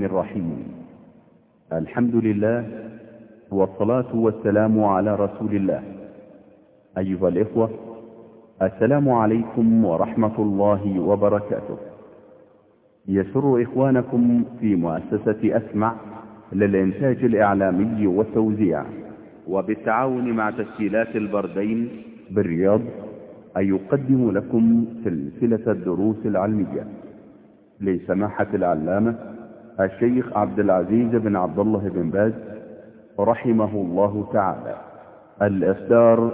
الرحمن الرحيم. الحمد لله والصلاة والسلام على رسول الله. أيها الإخوة، السلام عليكم ورحمة الله وبركاته. يسر إخوانكم في مؤسسة أسمع للإنتاج الإعلامي والتوزيع وبالتعاون مع تسجيلات البردين بالرياض أن يقدم لكم سلسلة الدروس العلمية لسماحة العلامة الشيخ عبد العزيز بن عبد الله بن باز رحمه الله تعالى، الإصدار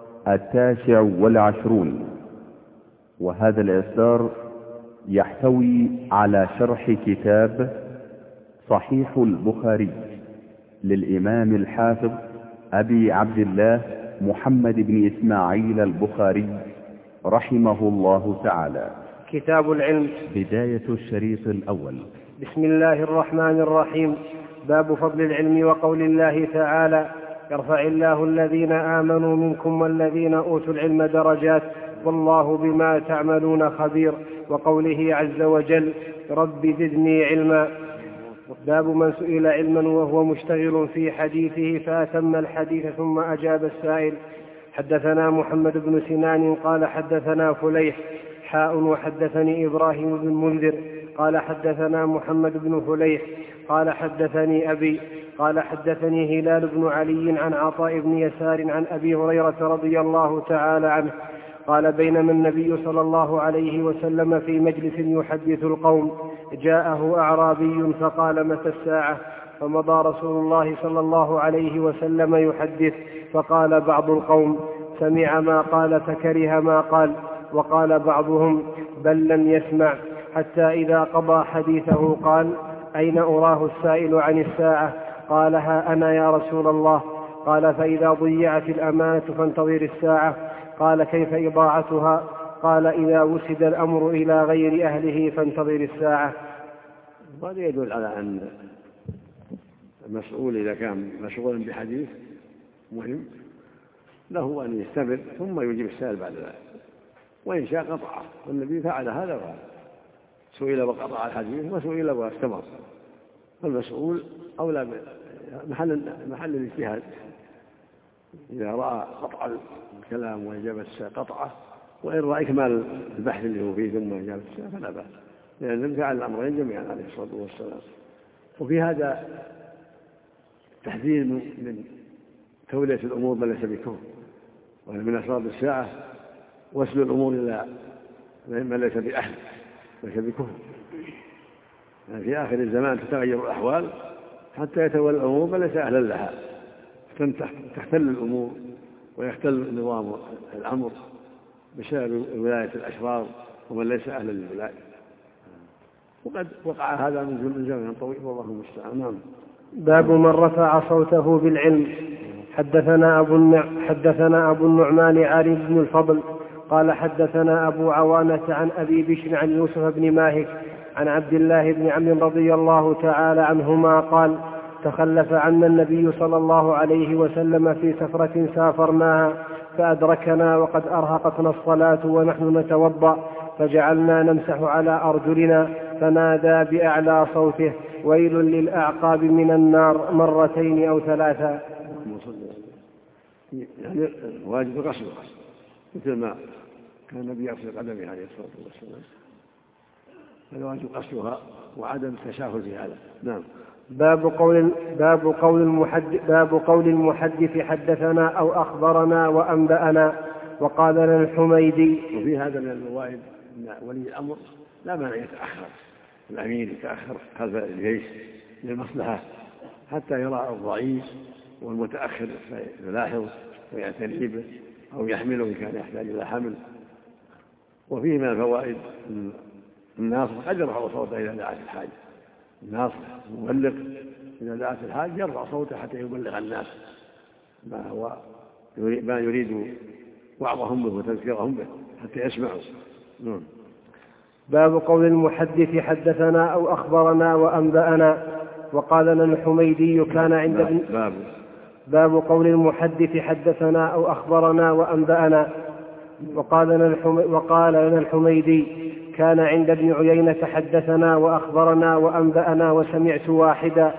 19، وهذا الإصدار يحتوي على شرح كتاب صحيح البخاري للإمام الحافظ أبي عبد الله محمد بن إسماعيل البخاري رحمه الله تعالى. كتاب العلم. بداية الشريط الأول. بسم الله الرحمن الرحيم. باب فضل العلم وقول الله تعالى: يرفع الله الذين آمنوا منكم والذين أوتوا العلم درجات والله بما تعملون خبير، وقوله عز وجل: رب زدني علما. باب من سئل علما وهو مشتغل في حديثه فأتم الحديث ثم أجاب السائل. حدثنا محمد بن سنان قال حدثنا فليح وحدثني إبراهيم بن منذر قال حدثنا محمد بن فليح قال حدثني أبي قال حدثني هلال بن علي عن عطاء بن يسار عن أبي هريرة رضي الله تعالى عنه قال: بينما النبي صلى الله عليه وسلم في مجلس يحدث القوم جاءه أعرابي فقال: متى الساعة؟ فمضى رسول الله صلى الله عليه وسلم يحدث، فقال بعض القوم: سمع ما قال فكره ما قال، وقال بعضهم: بل لم يسمع، حتى إذا قضى حديثه قال: أين أراه السائل عن الساعة؟ قال: ها أنا يا رسول الله. قال: فإذا ضيعت الأمانة فانتظر الساعة. قال: كيف إضاعتها؟ قال: إذا وسد الأمر إلى غير أهله فانتظر الساعة. هذا يدل على أن المسؤول إذا كان مشغولا بحديث مهم له أن يستمر ثم يجيب السائل بعد ذلك، وإن شاء قطعه، والنبي فعل هذا وهذا، سئل وقطع الحديث وسئل واستمر، فالمسؤول أولى محل الاجتهاد. إذا رأى قطع الكلام وإجابة السائل قطعه، وإن رأى إكمال البحث اللي هو فيه ثم إجابة السائل فلا بأس، لأن النبي فعل الأمرين جميعا عليه الصلاة والسلام. وفي هذا تحذير من تولية الأمور من ليس بكفر، ومن أسباب الساعة وصل الأمور إلى من ليس بأهل ليس بكفر. يعني في آخر الزمان تتغير الأحوال حتى يتولى الأمور من ليس أهلا لها، تختل الأمور ويختل نظام الأمر بسبب ولاية الأشرار ومن ليس أهلا للولاية، وقد وقع هذا من زمن طويل والله المستعان. نعم. باب من رفع صوته بالعلم. حدثنا أبو النعمان علي بن الفضل قال حدثنا أبو عوانة عن أبي بشر عن يوسف بن ماهك عن عبد الله بن عمرو رضي الله تعالى عنهما قال: تخلف عنا النبي صلى الله عليه وسلم في سفرة سافرناها فأدركنا وقد أرهقتنا الصلاة ونحن نتوضأ، فجعلنا نمسح على أرجلنا، فنادى بأعلى صوته: ويل للأعقاب من النار، مرتين أو ثلاثا. يعني واجب غسلها مثل ما كان النبي يغسل قدمه عليه الصلاة والسلام، فالواجب غسلها وعدم التشاهد في هذا. نعم. باب قول المحدث حدثنا أو أخبرنا وأنبأنا. وقال لنا الحميدي. وفي هذا من الفوائد أن ولي الأمر لا مانع يتأخر، الأمير يتأخر خلف الجيش للمصلحة حتى يرى الضعيف والمتأخر فيلاحظ ويعتني به أو يحمله إن كان يحتاج إلى حمل. وفيه من الفوائد الناصح قد يرفع صوته إذا دعت الحاجة، الناصح المبلغ إذا دعت الحاجة يرفع صوته حتى يبلغ الناس ما يريد وعظهم به وتذكيرهم به حتى يسمعوا. باب قول المحدث حدثنا أو أخبرنا وأنبأنا. وقال لنا الحميدي كان عند باب قول المحدث حدثنا أو أخبرنا وأنبأنا. وقال لنا الحميدي كان عند ابن عيينة حدثنا وأخبرنا وأنبأنا وسمعت واحدا.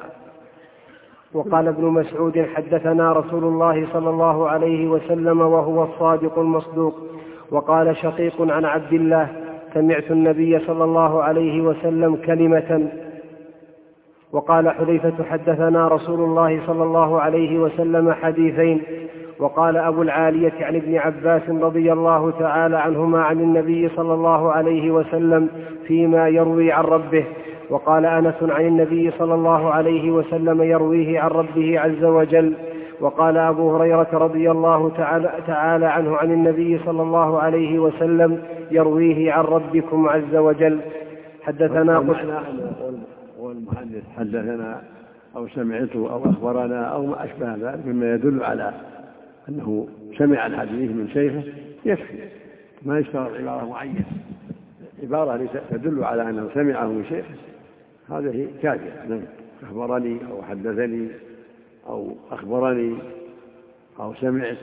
وقال ابن مسعود حدثنا رسول الله صلى الله عليه وسلم وهو الصادق المصدوق. وقال شقيق عن عبد الله سمعت النبي صلى الله عليه وسلم كلمة. وقال حذيفة حدثنا رسول الله صلى الله عليه وسلم حديثين. وقال أبو العالية عن ابن عباس رضي الله تعالى عنهما عن النبي صلى الله عليه وسلم فيما يروي عن ربه. وقال أنس عن النبي صلى الله عليه وسلم يرويه عن ربه عز وجل. وقال أبو هريرة رضي الله تعالى عنه عن النبي صلى الله عليه وسلم يرويه عن ربكم عز وجل. حدثنا والمحدث حدثنا أو سمعته أو أخبرنا أو ما أشبه ذلك مما يدل على أنه سمع الحديث من شيخه يكفي، ما يشترط عبارة معينة، عبارة تدل على أنه سمعه من شيخه هذه كافية. أخبرني أو حدثني أو أخبرني أو سمعت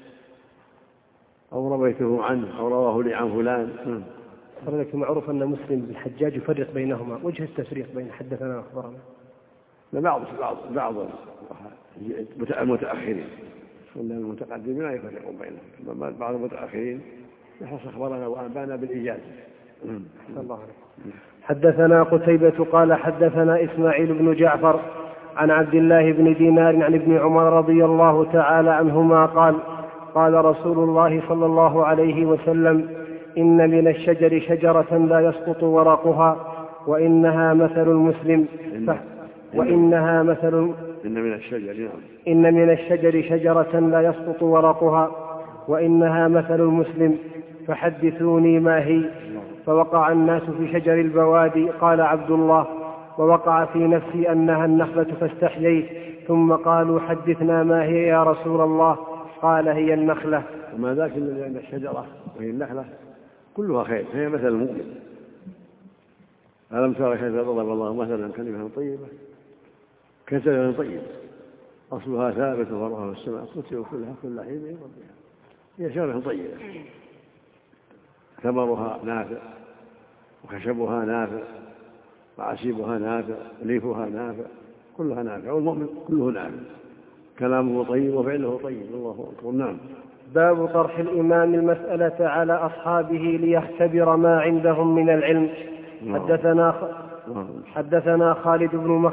أو رويته عنه أو رواه لي عن فلان. لكن معروف أن مسلم بالحجاج يفرق بينهما، وجه التفريق بين حدثنا وأخبرنا؟ بعض المتأخرين، المتقدمين لا يفرقون بينهم، بعض المتأخرين يحصل أخبرنا وأنبانا بالإجازة. الله عليك. حدثنا قتيبة قال حدثنا إسماعيل بن جعفر عن عبد الله بن دينار عن ابن عمر رضي الله تعالى عنهما قال قال رسول الله صلى الله عليه وسلم إن من الشجر شجرة لا يسقط ورقها وإنها مثل المسلم إن من الشجر شجرة لا يسقط ورقها وإنها مثل المسلم فحدثوني ما هي. فوقع الناس في شجر البوادي. قال عبد الله ووقع في نفسي أنها النخلة فاستحييت. ثم قالوا حدثنا ما هي يا رسول الله. قال هي النخلة. وما ذاك إلا لأن الشجرة وهي النخلة كلها خير، هي مثل المؤمن. ألم ترى كيف ضرب الله مثلا كلمة طيبة كشجرة طيبة أصلها ثابت وفرعها في السماء تؤتي كلها كل حين من ربها. هي شجرة طيبة ثمرها نافع وخشبها نافع وعسيبها نافع وليفها نافع، كلها نافع، والمؤمن كله نافع، كلامه طيب وفعله طيب. الله أكبر. نعم. باب طرح الإمام المسألة على أصحابه ليختبر ما عندهم من العلم. حدثنا خالد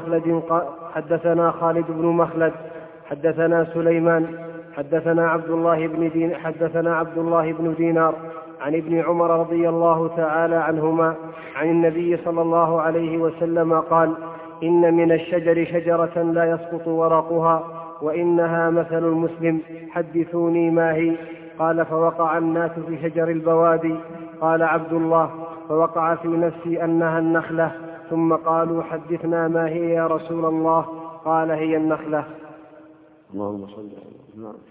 بن مخلد حدثنا سليمان حدثنا عبد الله بن دينار عن ابن عمر رضي الله تعالى عنهما عن النبي صلى الله عليه وسلم قال إن من الشجر شجرة لا يسقط ورقها وإنها مثل المسلم حدثوني ما هي. قال فوقع الناس في شجر البوادي. قال عبد الله فوقع في نفسي أنها النخلة. ثم قالوا حدثنا ما هي يا رسول الله. قال هي النخلة. اللهم صل على. نعم.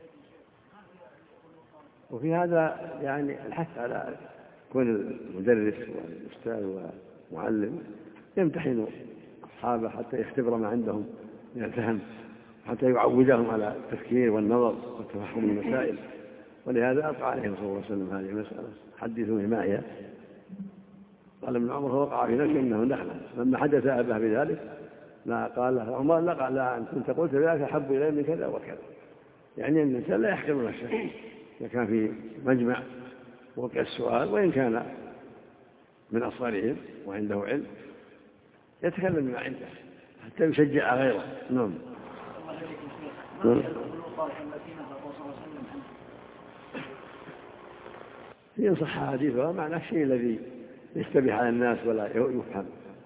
وفي هذا يعني الحث على كون المدرس والأستاذ والمعلم يمتحن أصحابه حتى يختبر ما عندهم من الفهم، حتى يعودهم على التفكير والنظر والتفهم المسائل. ولهذا أطلع عليه صلى الله عليه وسلم هذه المسألة حدثوني ما هي. قال ابن عمر فوقع في نفسه إنه نخلة. لما حدث أباه بذلك لا قال له عمر لا أنت كنت قلت ذلك أحب إليه من كذا وكذا. يعني أن الإنسان لا يحقر نفسه إذا كان في مجمع وقع السؤال وإن كان من أصغرهم وعنده علم يتكلم بما عنده حتى يشجع غيره. نعم. ينصح حديثها معنى الشيء الذي يشتبه على الناس ولا يفهم،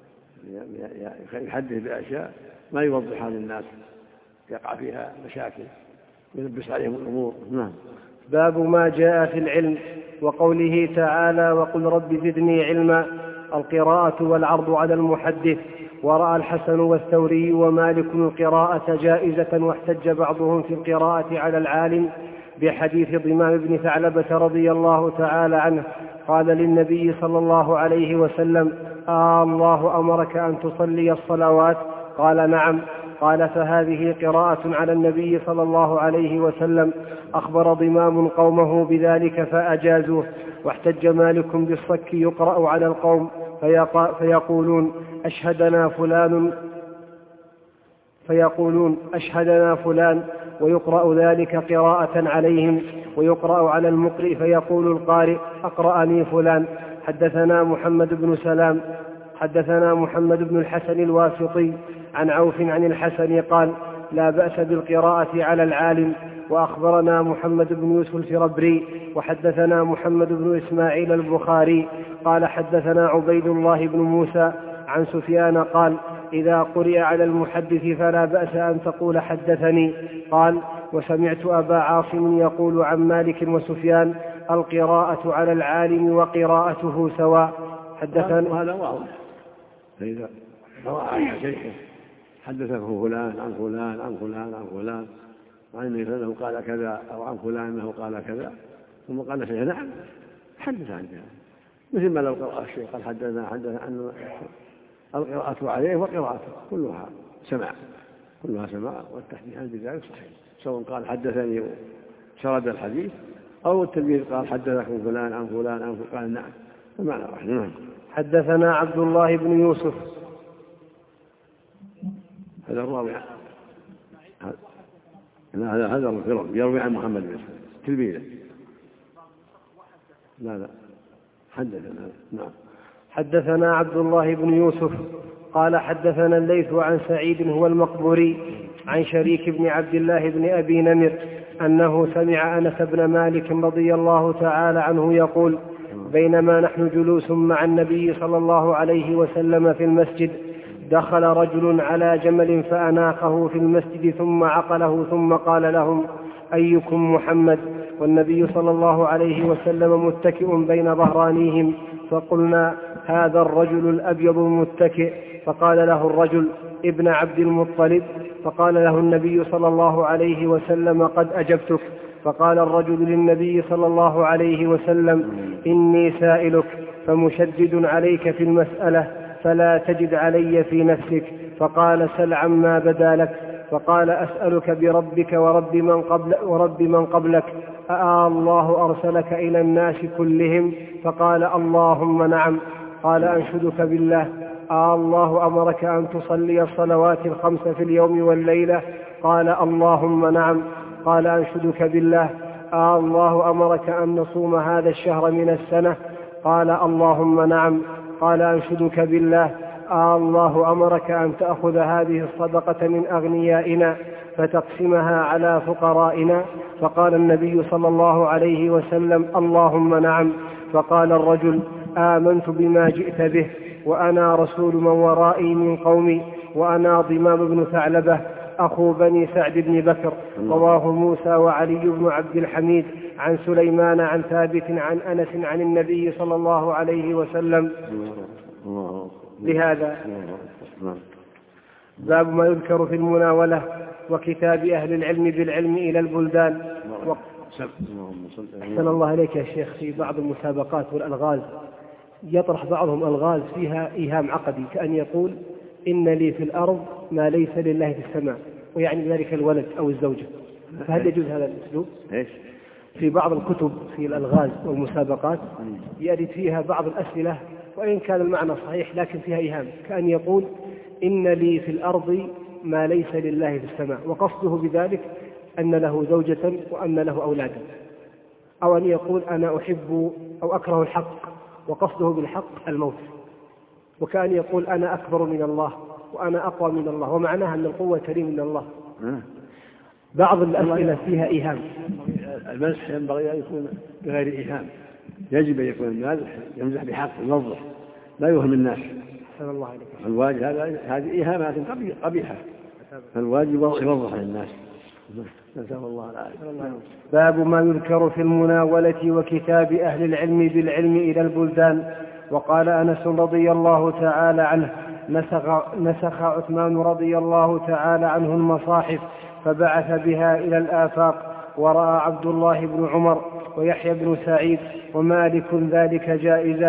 يحدث بأشياء ما يوضحها للناس يقع فيها مشاكل ويلبس عليهم الأمور. نعم. باب ما جاء في العلم وقوله تعالى وقل رب زدني علما. القراءة والعرض على المحدث. ورأى الحسن والثوري ومالك القراءة جائزة، واحتج بعضهم في القراءة على العالم بحديث ضمام بن ثعلبة رضي الله تعالى عنه قال للنبي صلى الله عليه وسلم الله أمرك أن تصلي الصلوات؟ قال نعم. قال فهذه قراءة على النبي صلى الله عليه وسلم. أخبر ضمام قومه بذلك فأجازوه. واحتج مالك بالصك يقرأ على القوم فيقولون أشهدنا فلان ويقرأ ذلك قراءة عليهم، ويقرأ على المقرئ فيقول القارئ أقرأني فلان. حدثنا محمد بن الحسن الواسطي عن عوف عن الحسن قال لا بأس بالقراءة على العالم. وأخبرنا محمد بن يوسف الفربري وحدثنا محمد بن إسماعيل البخاري قال حدثنا عبيد الله بن موسى عن سفيان قال إذا قرئ على المحدث فلا بأس أن تقول حدثني. قال وسمعت أبا عاصم يقول عن مالك وسفيان القراءة على العالم وقراءته سواء. حدثنا هذا واضح، فإذا قرأ على شيخه حدثه فلان عن فلان عن فلان عن فلان وعن النبي صلى الله عليه وسلم قال كذا أو عن فلان أنه قال كذا ثم قال شيء نعم حدث عن ذلك، مثل ما لو قرأ الشيخ قال حدثنا أن القراءة عليه وقراءته كلها سماع والتحديث عن ذلك صحيح، سواء قال حدثني وسرد الحديث أو التلميذ قال حدثكم فلان عن فلان عن فلان قال نعم المعنى واحد. نعم. حدثنا عبد الله بن يوسف هذا الراوي هذا الفرد يروي عن محمد بن تلميذه. لا حدثنا. نعم. حدثنا عبد الله بن يوسف قال حدثنا الليث عن سعيد هو المقبوري عن شريك بن عبد الله بن أبي نمر أنه سمع أنس بن مالك رضي الله تعالى عنه يقول بينما نحن جلوس مع النبي صلى الله عليه وسلم في المسجد دخل رجل على جمل فأناخه في المسجد ثم عقله ثم قال لهم أيكم محمد؟ والنبي صلى الله عليه وسلم متكئ بين ظهرانيهم. فقلنا هذا الرجل الأبيض المتكئ. فقال له الرجل ابن عبد المطلب. فقال له النبي صلى الله عليه وسلم قد أجبتك. فقال الرجل للنبي صلى الله عليه وسلم إني سائلك فمشدد عليك في المسألة فلا تجد علي في نفسك. فقال سل عما بدا لك. فقال أسألك بربك ورب من قبلك الله أرسلك إلى الناس كلهم؟ فقال اللهم نعم. قال أنشدك بالله الله أمرك أن تصلي الصلوات الخمس في اليوم والليلة؟ قال اللهم نعم. قال أنشدك بالله الله أمرك أن نصوم هذا الشهر من السنة؟ قال اللهم نعم. قال أنشدك بالله الله أمرك أن تأخذ هذه الصدقة من أغنيائنا فتقسمها على فقرائنا؟ فقال النبي صلى الله عليه وسلم اللهم نعم. فقال الرجل آمنت بما جئت به وأنا رسول من ورائي من قومي وأنا ضمام بن ثعلبة أخو بني سعد بن بكر. رواه موسى وعلي بن عبد الحميد عن سليمان عن ثابت عن أنس عن النبي صلى الله عليه وسلم بهذا. باب ما يذكر في المناولة وكتاب أهل العلم بالعلم إلى البلدان. أحسن الله إليك يا شيخ، في بعض المسابقات والألغاز يطرح بعضهم ألغاز فيها إيهام عقدي، كأن يقول إن لي في الأرض ما ليس لله في السماء، ويعني ذلك الولد أو الزوجة. فهل يجوز هذا الأسلوب؟ في بعض الكتب في الألغاز والمسابقات يرد فيها بعض الأسئلة وإن كان المعنى صحيح لكن فيها إيهام، كأن يقول إن لي في الأرض ما ليس لله في السماء، وقصده بذلك أن له زوجة وأن له أولادا، أو أن يقول أنا أحب أو أكره الحق وقصده بالحق الموت، وكأن يقول أنا أكبر من الله وأنا أقوى من الله، ومعناها أن القوة لي من الله. بعض الأسئلة فيها إيهام. المزح ينبغي أن يكون بغير إيهام، يجب أن يكون المازح يمزح بحق يوضح لا يوهم الناس. أحسن الله عليك. الواجب هذه إيهامات قبيحة، فالواجب يوضح للناس. نسأل الله العافية. باب ما يذكر في المناولة وكتاب أهل العلم بالعلم إلى البلدان. وقال أنس رضي الله تعالى عنه نسخ عثمان رضي الله تعالى عنه المصاحف فبعث بها إلى الآفاق، ورأى عبد الله بن عمر ويحيى بن سعيد ومالك ذلك جائزا،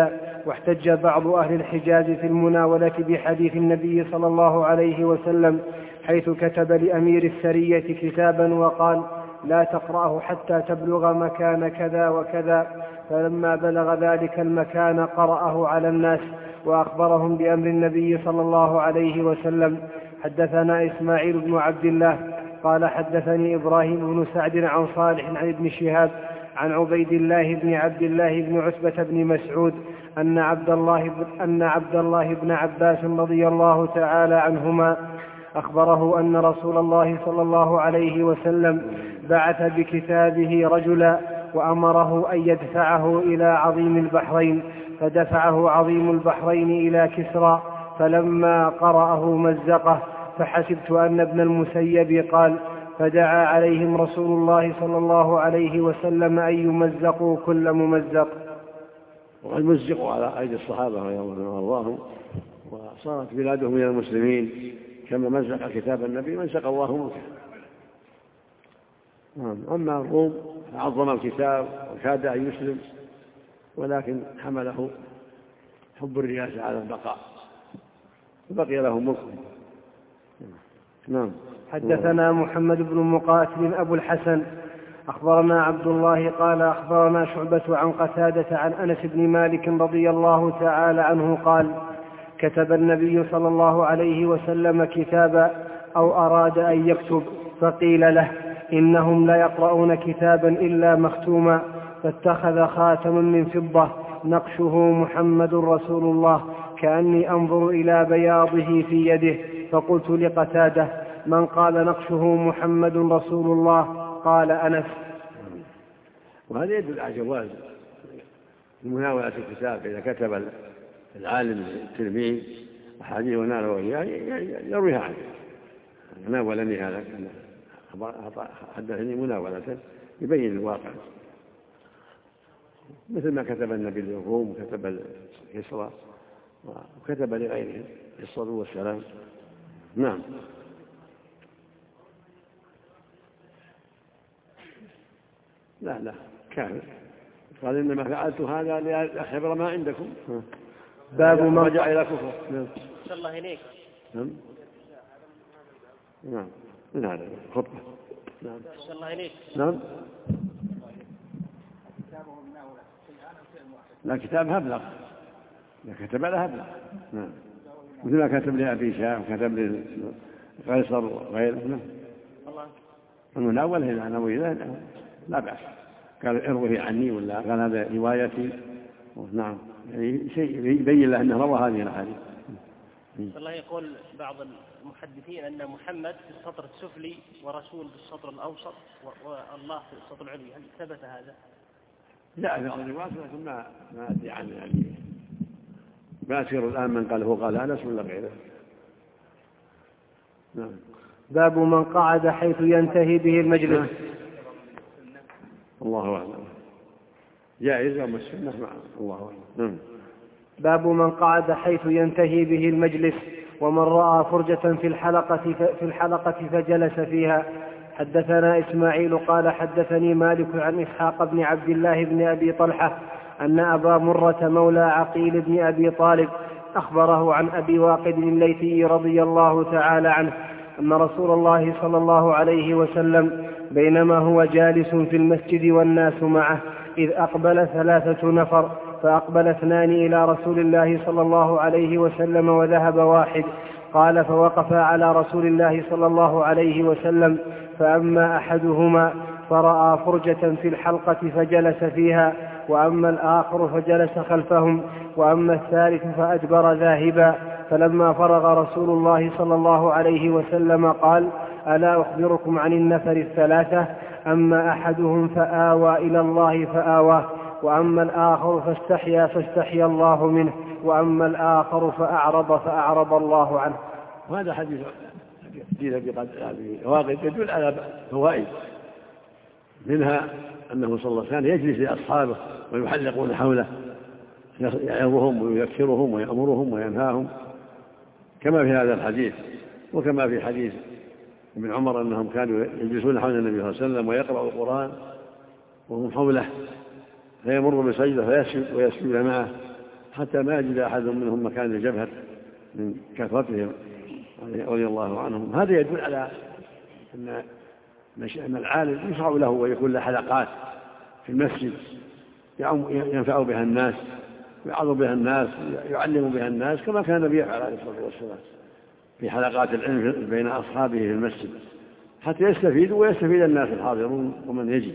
واحتج بعض أهل الحجاز في المناولة بحديث النبي صلى الله عليه وسلم حيث كتب لأمير السرية كتابا وقال: لا تقرأه حتى تبلغ مكان كذا وكذا، فلما بلغ ذلك المكان قرأه على الناس وأخبرهم بأمر النبي صلى الله عليه وسلم. حدثنا إسماعيل بن عبد الله قال حدثني إبراهيم بن سعد عن صالح عن ابن شهاب عن عبيد الله بن عبد الله بن عتبة بن مسعود أن عبد الله بن عباس رضي الله تعالى عنهما أخبره أن رسول الله صلى الله عليه وسلم بعث بكتابه رجلا وأمره أن يدفعه إلى عظيم البحرين، فدفعه عظيم البحرين إلى كسرى، فلما قرأه مزقه، فحسبت أن ابن المسيب قال: فدعا عليهم رسول الله صلى الله عليه وسلم أن يمزقوا كل ممزق. وقد مزقوا على أيدي الصحابة رضي الله عنهم وأرضاهم، وصارت بلادهم من المسلمين كما مزق كتاب النبي مزق الله ملكه. أما الروم عظم الكتاب وكاد أن يسلم، ولكن حمله حب الرياسة على البقاء فبقي لهم ملك. نعم. حدثنا محمد بن مقاتل أبو الحسن أخبرنا عبد الله قال أخبرنا شعبة عن قتادة عن أنس بن مالك رضي الله تعالى عنه قال: كتب النبي صلى الله عليه وسلم كتابا أو أراد أن يكتب، فقيل له: إنهم لا يقرؤون كتابا إلا مختوما، فاتخذ خاتما من فضة نقشه محمد رسول الله، كأني أنظر إلى بياضه في يده، فقلت لقتادة: من قال نقشه محمد رسول الله؟ قال: أنس. وهذا يدل على جواز مناولة الكتاب إذا كتب العالم التلميذ أحاديث وناله إياه يرويها عنه. ناولني هذا، حدثني مناولة يبين الواقع، مثل ما كتب النبي للروم وكتب كسرى وكتب لغيره الصلاة والسلام. نعم. لا كافر، قال: إنما فعلت هذا لأخبر ما عندكم. باب ما رجع إلى كفر. نعم. الله إليك. نعم. من هذا خطبة. نعم. الله إليك. نعم. لا كتاب هبلغ، لا كتب له هبلغ. نعم. مثل ما كتب لأبي شاه وكتب لقيصر وغيره. نعم. المناول هنا نوي لا بأس، قال: اروه عني، ولا قال: هذا روايتي. نعم، يعني شيء يبين له أنه روى هذه الأحاديث. الله يقول بعض المحدثين أن محمد في السطر السفلي ورسول في السطر الأوسط والله في السطر العلوي، هل ثبت هذا؟ لا، في بعض الروايات، لكن ما أدري عنه، يعني ما أذكر الآن من قال هو قال أنس ولا غيره. نعم. باب من قعد حيث ينتهي به المجلس. الله أعلم، جائز أم السنة؟ الله أعلم. باب من قعد حيث ينتهي به المجلس ومن رأى فرجة في الحلقة فجلس فيها. حدثنا إسماعيل قال حدثني مالك عن إسحاق بن عبد الله بن أبي طلحة أن أبا مرة مولى عقيل بن أبي طالب أخبره عن أبي واقد الليثي رضي الله تعالى عنه أن رسول الله صلى الله عليه وسلم بينما هو جالس في المسجد والناس معه إذ أقبل 3 نفر، فأقبل 2 إلى رسول الله صلى الله عليه وسلم وذهب واحد. قال: فوقف على رسول الله صلى الله عليه وسلم، فأما أحدهما فرأى فرجة في الحلقة فجلس فيها، وأما الآخر فجلس خلفهم، وأما الثالث فأدبر ذاهبا. فلما فرغ رسول الله صلى الله عليه وسلم قال: ألا أخبركم عن النفر 3؟ أما أحدهم فآوى إلى الله فآواه، وأما الآخر فاستحيا الله منه، وأما الآخر فأعرض الله عنه. وهذا حديث أبي واقد يدل على فوائد، منها أنه صلى الله عليه وسلم يجلس لأصحابه ويحلقون حوله، يعظهم ويذكرهم ويأمرهم وينهاهم، كما في هذا الحديث، وكما في حديث ابن عمر أنهم كانوا يجلسون حول النبي صلى الله عليه وسلم ويقرأ القرآن وهم حوله، فيمر بسجدة فيسجد ويسجد معه حتى ما يجد أحد منهم مكان الجبهة من كثرتهم رضي الله عنهم. هذا يدل على أن العالم يشرع له ويكون له حلقات في المسجد ينفع بها الناس، يعظ بها الناس، يعلم بها الناس، كما كان النبي عليه الصلاة والسلام في حلقات العلم بين أصحابه في المسجد حتى يستفيدوا ويستفيد الناس الحاضرون ومن يجي.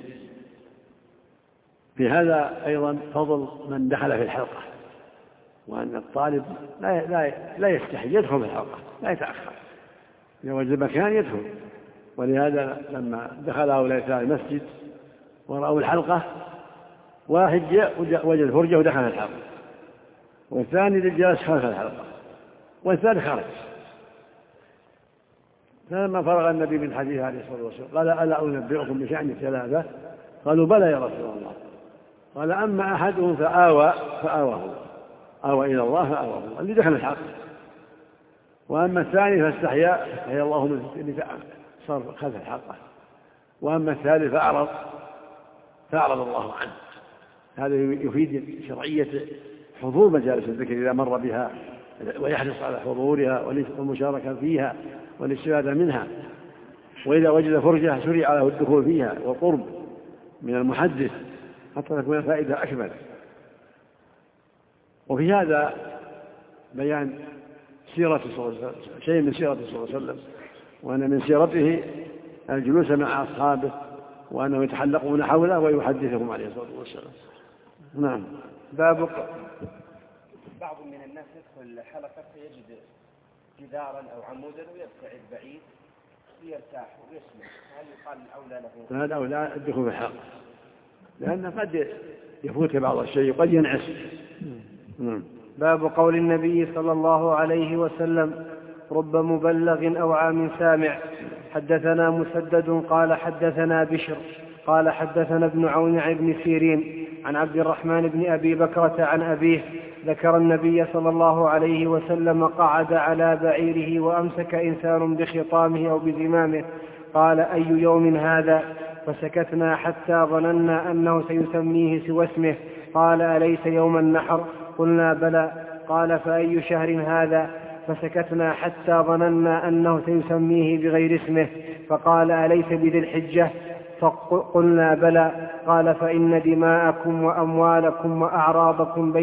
في هذا أيضا فضل من دخل في الحلقة، وأن الطالب لا يستحي يدخل في الحلقة، لا يتأخر، إذا وجد مكان يدخل. ولهذا لما دخل هؤلاء المسجد ورأوا الحلقة، واحد جاء وجد فرجة ودخل في الحلقة، والثاني جالس خلف الحلقة، والثالث خرج. فلما فرغ النبي من حديثه عليه الصلاة والسلام قال: ألا أنبئكم بشأن الثلاثة؟ قالوا: بلى يا رسول الله. قال: أما أحدهم آوى إلى الله فآواه اللي دخل الحق، وأما الثاني فاستحيا الله منه اللي صار خلف الحلقة، وأما الثالث فأعرض الله عنه. هذا يفيد شرعية حضور مجالس الذكر إذا مر بها، ويحرص على حضورها والمشاركة فيها والاستفادة منها. وإذا وجد فرجة شرع له الدخول فيها والقرب من المحدث حتى تكون الفائدة أكمل. وفي هذا بيان سيرة صلى الله عليه وسلم، شيء من سيرة صلى الله عليه وسلم، وأن من سيرته الجلوس مع أصحابه، وأنهم يتحلقون حوله ويحدثهم عليه الصلاة والسلام. نعم. بعض من الناس يدخل الحلقة فيجد جدارا أو عمودا ويبتعد بعيد ليرتاح ويسمع، هل يقال الأولى له؟ هذا أولى الدخول في الحلقة، لأن قد يفوت بعض الشيء وقد ينعس. باب قول النبي صلى الله عليه وسلم: رب مبلغ أو عام سامع. حدثنا مسدد قال حدثنا بشر قال حدثنا ابن عون عن ابن سيرين عن عبد الرحمن بن أبي بكرة عن أبيه ذكر النبي صلى الله عليه وسلم قعد على بعيره وأمسك إنسان بخطامه أو بزمامه، قال: أي يوم هذا؟ فسكتنا حتى ظننا أنه سيسميه سوى اسمه. قال: أليس يوم النحر؟ قلنا: بلى. قال: فأي شهر هذا؟ فسكتنا حتى ظننا أنه سيسميه بغير اسمه. فقال: أليس بذي الحجة؟ فقلنا: بلى. قال: فإن دماءكم وأموالكم وأعراضكم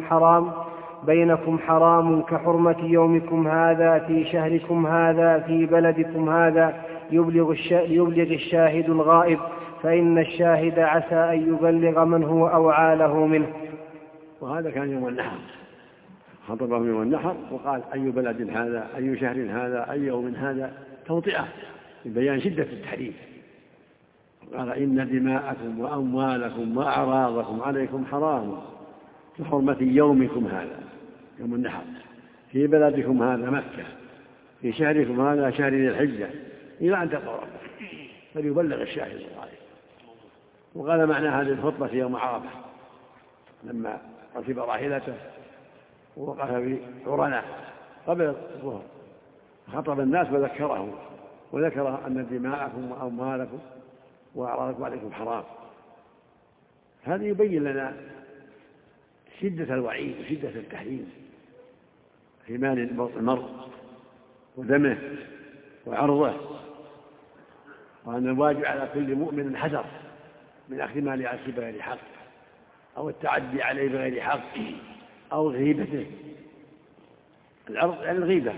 بينكم حرام كحرمة يومكم هذا في شهركم هذا في بلدكم هذا، يبلغ الشاهد الغائب، فإن الشاهد عسى أن يبلغ من هو أوعى له منه. وهذا كان يوم النحر، خطبه يوم النحر وقال: أي بلد هذا، أي شهر هذا، أي يوم هذا، توطئة لبيان شدة التحريم. قال: إن دماءكم وأموالكم وأعراضكم عليكم حرام كحرمة يومكم هذا يوم النحر في بلدكم هذا مكة في شهركم هذا شهر ذي الحجة إلى أن تلقوا ربكم فليبلغ الشاهد الغائب. وقال معنى هذه الخطبة في يوم عرفة لما ركب راحلته ووقف في عرنة قبل الظهر خطب الناس وذكر أن دماءكم وأموالكم وأعراضكم عليكم حرام. هذا يبين لنا شدة الوعيد وشدة التحريم في مال المرء ودمه وعرضه، وأن الواجب على كل مؤمن حذر من أخذ مال عسى بغير حق أو التعدي عليه بغير حق أو غيبته. العرض يعني الغيبة،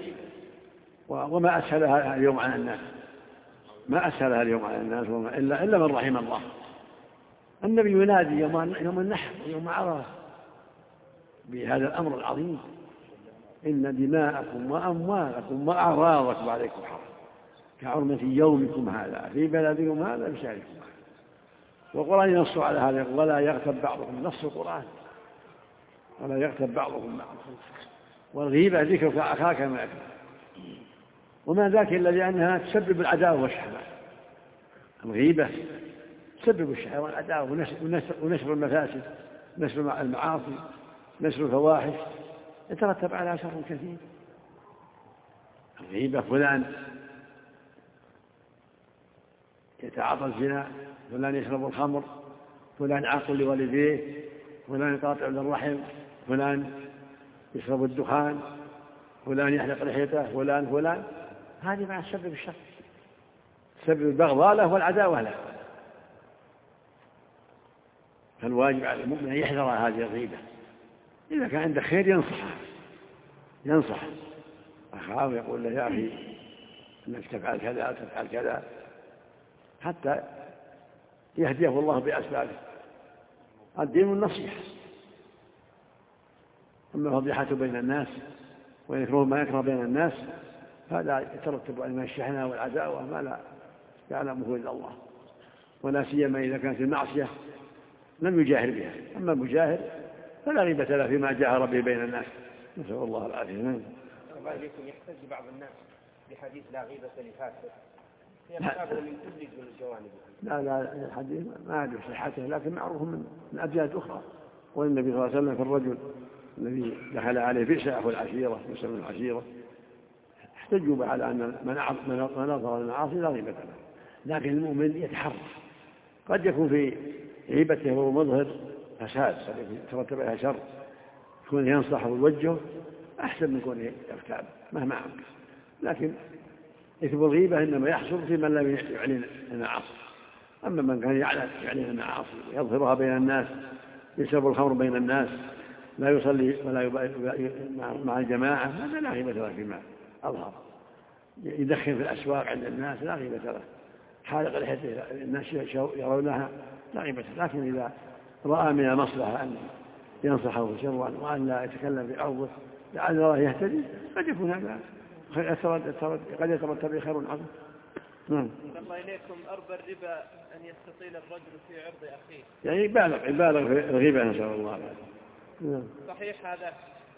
وما أسهلها اليوم على الناس، ما أسهلها اليوم على الناس إلا من رحم الله. النبي ينادي يوم النحر ويوم عرفة بهذا الأمر العظيم: إن دماءكم وأموالكم وأعراضكم عليكم حرام كحرمة يومكم هذا في بلدكم هذا بشهركم هذا. والقرآن ينص على هذا: ولا يغتب بعضكم، نص القرآن: ولا يغتب بعضكم بعضا. والغيبة ذكرك أخاك ما يكره، وما ذاك إلا لأنها تسبب العداوة والشحناء. الغيبة تسبب الشحناء والعداوة ونشر المفاسد، نشر المعاصي، نشر الفواحش، يترتب على شر كثير. الغيبة: فلان يتعاطى الزنا، فلان يشرب الخمر، فلان عاق لوالديه، فلان قاطع للرحم، فلان يشرب الدخان، فلان يحلق لحيته، فلان، هذه مع تسبب الشر، تسبب البغضاء له والعداوة له. فالواجب على المؤمن أن يحذر هذه الغيبة. إذا كان عنده خير ينصح أخاه ويقول له يا أخي أنك تفعل كذا تفعل كذا، حتى يهديه الله بأسبابه. الدين النصيحة. أما فضيحته بين الناس ويكره ما يكره بين الناس هذا يترتب على الشحنة والعداوة ما لا يعلمه إلا الله، ولا سيما إذا كانت المعصية لم يجاهر بها. أما المجاهر فلا غيبة له فيما جاهر به بين الناس، نسأل الله العافية. الله عليكم. يحتج بعض الناس بحديث لا غيبة لفاسق يرتابه من كل الجوانب. لا الحديث ما أعرف صحته، لكن معروف من أبيات أخرى. والنبي صلى الله عليه وسلم في الرجل الذي دخل عليه بئس أخو العشيرة يسمى العشيرة، احتجوا على أن من نظر المعاصي لا غيبة له. لكن المؤمن يتحرى، قد يكون في غيبته وهو مظهر فساد، قد يترتب عليها شر، يكون ينصح ويوجهه أحسن من كونه يغتاب مهما عمل. لكن إثم الغيبة إنما يحصل في من لم يعلن المعاصي. أما من كان يعلن المعاصي يظهرها بين الناس، يشرب الخمر بين الناس، لا يصلي ولا مع الجماعة، هذا لا غيبة له فيما أظهر. يدخن في الأسواق عند الناس لا غيبة له، حالق لحيته الناس يرونها لا غيبة له. لكن إذا رأى من المصلحة أن ينصحه سرا وأن لا يتكلم في عرضه لعل الله يهتدي، قد يكون هذا قد يترتب خير عظيم. نعم. الله إليكم. أربى الربا أن يستطيل الرجل في عرض أخيه، يعني يبالغ في الغيبة، نسأل الله العافية. صحيح هذا؟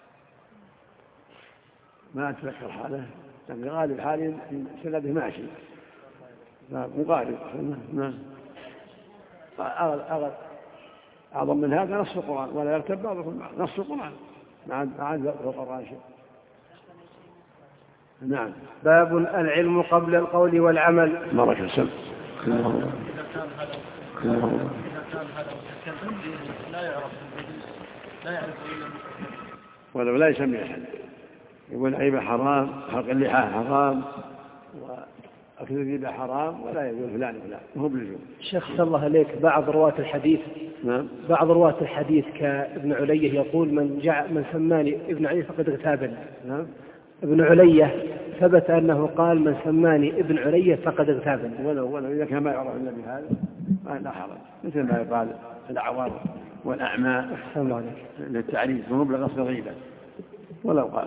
ما أتذكر حاله، لكن غالب حالي سنده ماشي مقارب. نعم. أعظم من هذا نص القرآن، ولا يرتب بعضكم نص القرآن مع القرآن شيء. نعم. باب العلم قبل القول والعمل. بارك السلام. إذا كان هذا لا يعرف إلا ولو لا يسمي أحد، يقول عيبة حرام، حلق اللحى حرام، وأكل الربا حرام، ولا يقول فلان وهو بالجوع. شيخ صلى الله عليك، بعض رواة الحديث نعم. بعض رواة الحديث كابن علية يقول من سماني ابن علي فقد اغتابني. نعم. ابن علية ثبت أنه قال من سماني ابن علية فقد اغتابني. ولو إذا كان ما يعرف النبي هذا لا حرج، مثل ما يقال الأعوار والأعمى للتعريف ومبلغ أصل غيبة ولو قال.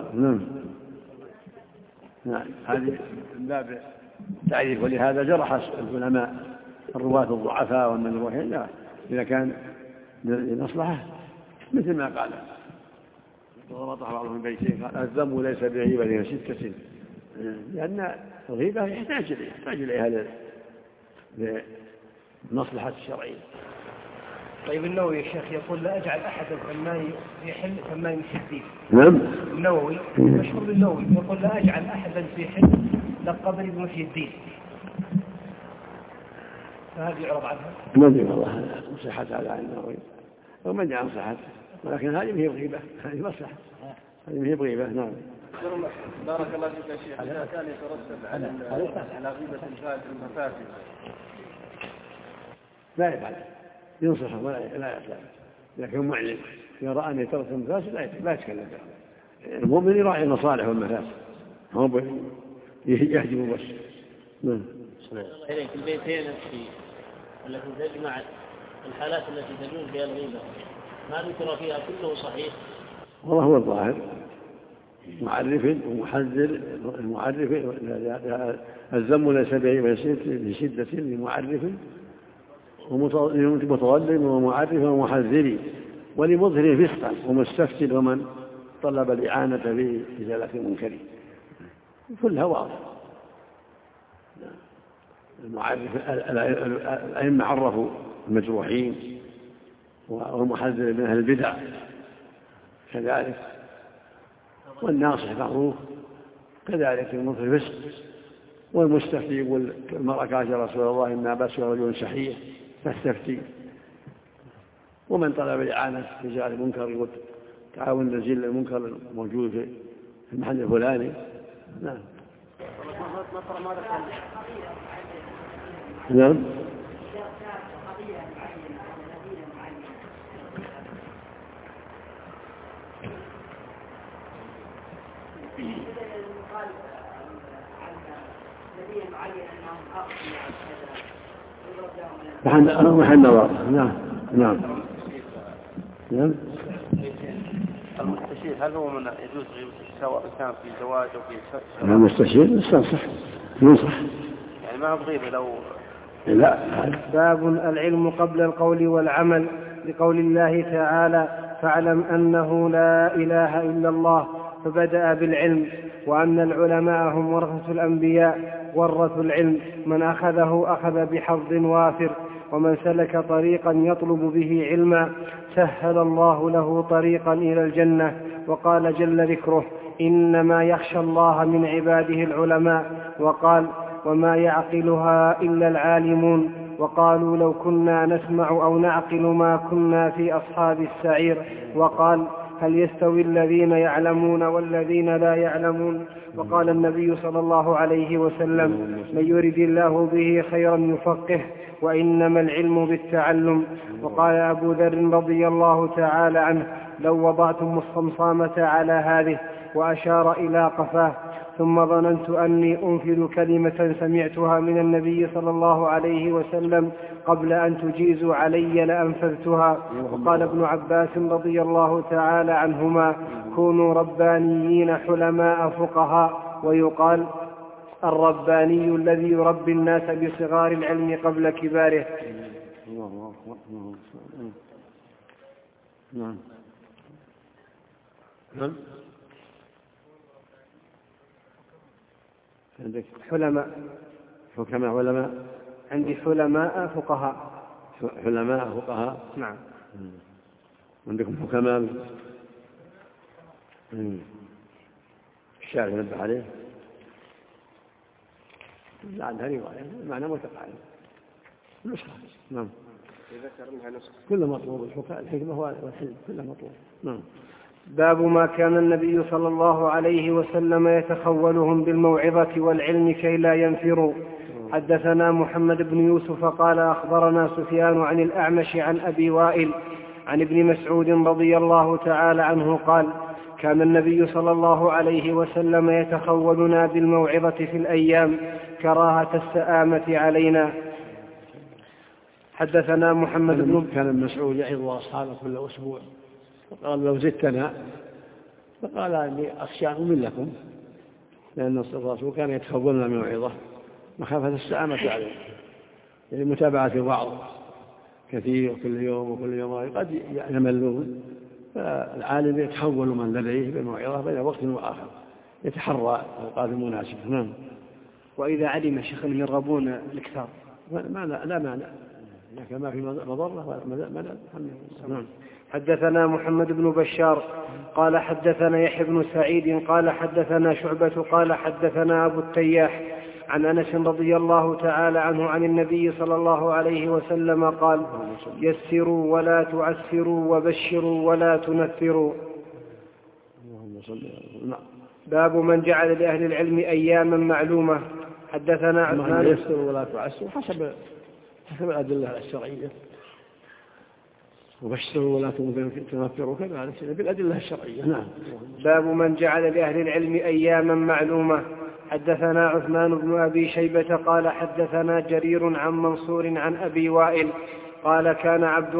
نعم. هذه من باب تعريف، ولهذا جرح العلماء الرواة الضعفاء والمجروحين. لا، إذا كان لمصلحة مثل ما قال وربطه بعضهم بيتين قال الذنب ليس بغيبة 6 لأن الغيبة يحتاج إليها للمصلحة الشرعية. طيب النووي يا شيخ يقول لا أجعل أحدا في حل ثمان محدين. نعم. النووي مشهور بالنووي يقول لا أجعل أحدا في حل لقبر ابن محي الدين، فهذه يعرض عنها؟ ما أدري والله صحة على النووي وما أدري عن صحته، ولكن هذه هي الغيبة، هذه مصلحة، هذه هي الغيبة. نعم. بارك الله فيك يا شيخ. إذا كان يترتب على غيبة المفاسد لا يفعل، ينصحه ولا يفعل. لكن معلم إذا رأى أن يترتب المفاسد لا يتكلم فيه. المؤمن يراعي المصالح والمفاسد، هو يهجم بس. نعم. إليك البيتين التي تجمع الحالات التي تجوز فيها الغيبة ما ذكر فيها كله صحيح؟ والله هو الظاهر معرف ومحذر. المعرف الذم ليس بشدة لمعرف ومتظلم ومعرف ومحذر ولمظهر فسقا ومستفتل ومن طلب الإعانة في إزالة المنكر، كلها واضح. المعرف الأئمة عرفوا المجروحين، والمحذر من أهل البدع كذلك، والناصح معروف كذلك المظهر فسق، والمستفتي يقول المرأة قالت يا رسول الله إن أباس رجل شحيح فاستفتي، ومن طلب الإعانة في إزالة المنكر تعاون تزيل المنكر الموجود في المحل الفلاني. نعم. نعم. محل نظر. نعم. نعم. نعم. المستشير هل هو من يجوز سواء كان في زواج أو في سفر؟ المستشير صح ينصح يعني ما بغيبه لو لا. باب العلم قبل القول والعمل، لقول الله تعالى: فاعلم أنه لا إله إلا الله، فبدأ بالعلم، وأن العلماء هم ورثة الأنبياء، ورثوا العلم، من أخذه أخذ بحظ وافر، ومن سلك طريقا يطلب به علما سهل الله له طريقا إلى الجنة. وقال جل ذكره: إنما يخشى الله من عباده العلماء. وقال: وما يعقلها إلا العالمون. وقالوا: لو كنا نسمع أو نعقل ما كنا في أصحاب السعير. وقال: هل يستوي الذين يعلمون والذين لا يعلمون؟ وقال النبي صلى الله عليه وسلم: من يرد الله به خيرا يفقهه، وإنما العلم بالتعلم. وقال أبو ذر رضي الله تعالى عنه: لو وضعتم الصمصامة على هذه، وأشار إلى قفاه، ثم ظننت أني أنفذ كلمة سمعتها من النبي صلى الله عليه وسلم قبل أن تجيزوا علي لأنفذتها. وقال ابن عباس رضي الله تعالى عنهما: كونوا ربانيين حلماء فقهاء. ويقال: الرباني الذي يربي الناس بصغار العلم قبل كباره. نعم. عندك حلماء. حكماء علماء. عندي حلماء فقهاء. حلماء فقهاء. نعم. عندكم حكماء. الشارع نبه عليه. عندها رواية معنى متقارب نسخة. نعم. ذكر منها نسخة. كل مطلوب الحكمة والحلم كل مطلوب. نعم. باب ما كان النبي صلى الله عليه وسلم يتخولهم بالموعظة والعلم كي لا ينفروا. حدثنا محمد بن يوسف قال أخبرنا سفيان عن الأعمش عن أبي وائل عن ابن مسعود رضي الله تعالى عنه قال: كان النبي صلى الله عليه وسلم يتخولنا بالموعظة في الأيام كراهة السآمة علينا. حدثنا محمد بن كان ابن مسعود يعظ أصحابه كل أسبوع، فقال: لو زدتنا، فقال: إني أخشى أن أملكم، لأن الرسول كان يتخولنا بالموعظة مخافة السآمة علينا، يعني متابعة الوعظ كثير كل يوم وكل يوم قد يملون، فالعالم يتحول من لديه بالموعظة بين وقت وآخر، يتحرى الأوقات المناسبة. نعم. وإذا علم شيخ يرغبون الإكثار لا معنى، لكن ما في مضرة. نعم. حدثنا محمد بن بشار قال حدثنا يحيى بن سعيد قال حدثنا شعبة قال حدثنا أبو التياح عن أنس رضي الله تعالى عنه عن النبي صلى الله عليه وسلم قال: يسروا ولا تعسروا وبشروا ولا تنفروا. باب من جعل لأهل العلم أياما معلومة. حدثنا عثمان. يسروا ولا تعسروا حسب الأدلة الشرعية، وبشروا ولا تنفروا كذلك بالأدلة الشرعية. نعم. باب من جعل لأهل العلم أياما معلومة. حدثنا عثمان بن أبي شيبة قال حدثنا جرير عن منصور عن أبي وائل قال: كان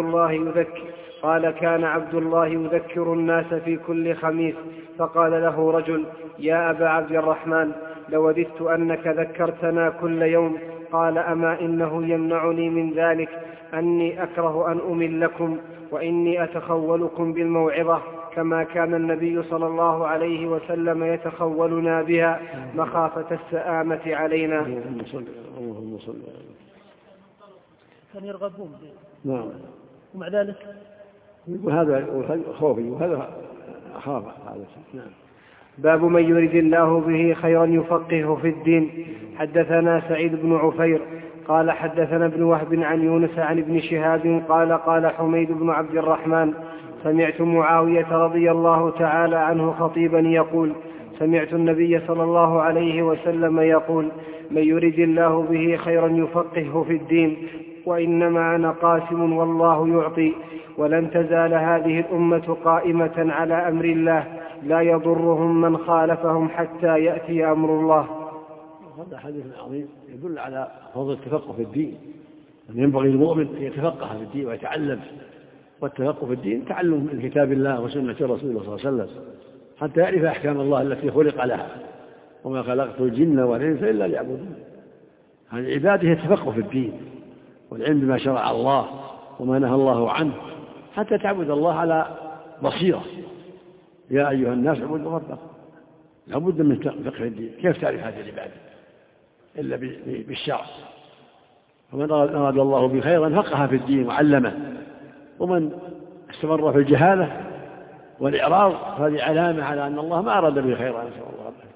عبد الله يذكر الناس في كل خميس، فقال له رجل: يا أبا عبد الرحمن، لوددت أنك ذكرتنا كل يوم. قال: أما إنه يمنعني من ذلك أني أكره أن أملكم، وإني أتخولكم بالموعظة كما كان النبي صلى الله عليه وسلم يتخولنا بها مخافة السآمة علينا. اللهم صل. كان يرغبون. نعم. ومع ذلك وهذا خوفي وهذا أخاف هذا. نعم. باب من يريد الله به خيرا يفقهه في الدين. حدثنا سعيد بن عفير قال حدثنا ابن وهب عن يونس عن ابن شهاب قال: قال حميد بن عبد الرحمن: سمعت معاوية رضي الله تعالى عنه خطيبا يقول: سمعت النبي صلى الله عليه وسلم يقول: من يرد الله به خيرا يفقهه في الدين، وإنما أنا قاسم والله يعطي، ولن تزال هذه الأمة قائمة على أمر الله لا يضرهم من خالفهم حتى يأتي أمر الله. هذا حديث عظيم يدل على فضل التفقه في الدين، أن ينبغي المؤمن أن يتفقه في الدين ويتعلم، والتفقه في الدين تعلم من كتاب الله وسنة رسوله صلى الله عليه وسلم حتى يعرف أحكام الله التي خلق لها، وما خلقت الجن والإنس إلا ليعبدون. هذه عباده التفقه في الدين والعلم بما شرع الله وما نهى الله عنه حتى تعبد الله على بصيرة. يا أيها الناس اعبدوا ربكم، لابد من فقه الدين. كيف تعرف هذه العبادة إلا بالشرع؟ ومن أراد الله به خيرا فقه في الدين وعلمه، ومن استمر في الجهالة والإعراض هذه علامة على أن الله ما أراد به خيرا، نسأل الله العافية.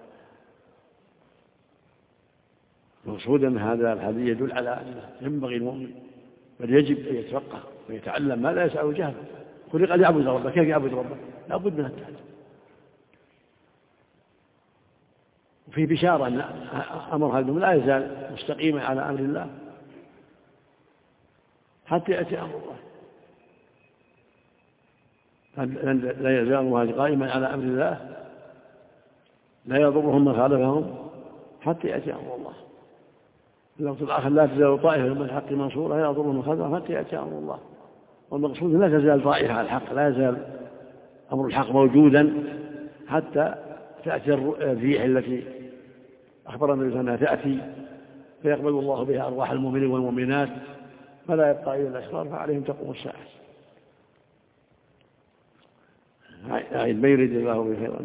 مقصود أن هذا الحديث يدل على أن ينبغي المؤمن بل يجب أن يتفقه ويتعلم ما لا يسعه جهله. خلق ليعبد ربه، كيف يعبد ربه؟ لا بد من التعلم. وفي بشارة أن أمر هذا لا يزال مستقيما على أمر الله حتى يأتي أمر الله. لا يزال هذا قائما على أمر الله لا يضرهم من خالفهم حتى يأتي أمر الله. اللفظ الآخر: لا تزال طائفة من الحق منصورة لا يضرهم من خالفهم حتى يأتي أمر الله. والمقصود لا تزال طائفة على الحق، لا يزال أمر الحق موجودا حتى تأتي الريح التي أخبر النبي أنها تأتي فيقبل الله بها أرواح المؤمنين والمؤمنات فلا يبقى إلا الأشرار فعليهم تقوم الساعة. ما يريد الله به خيرا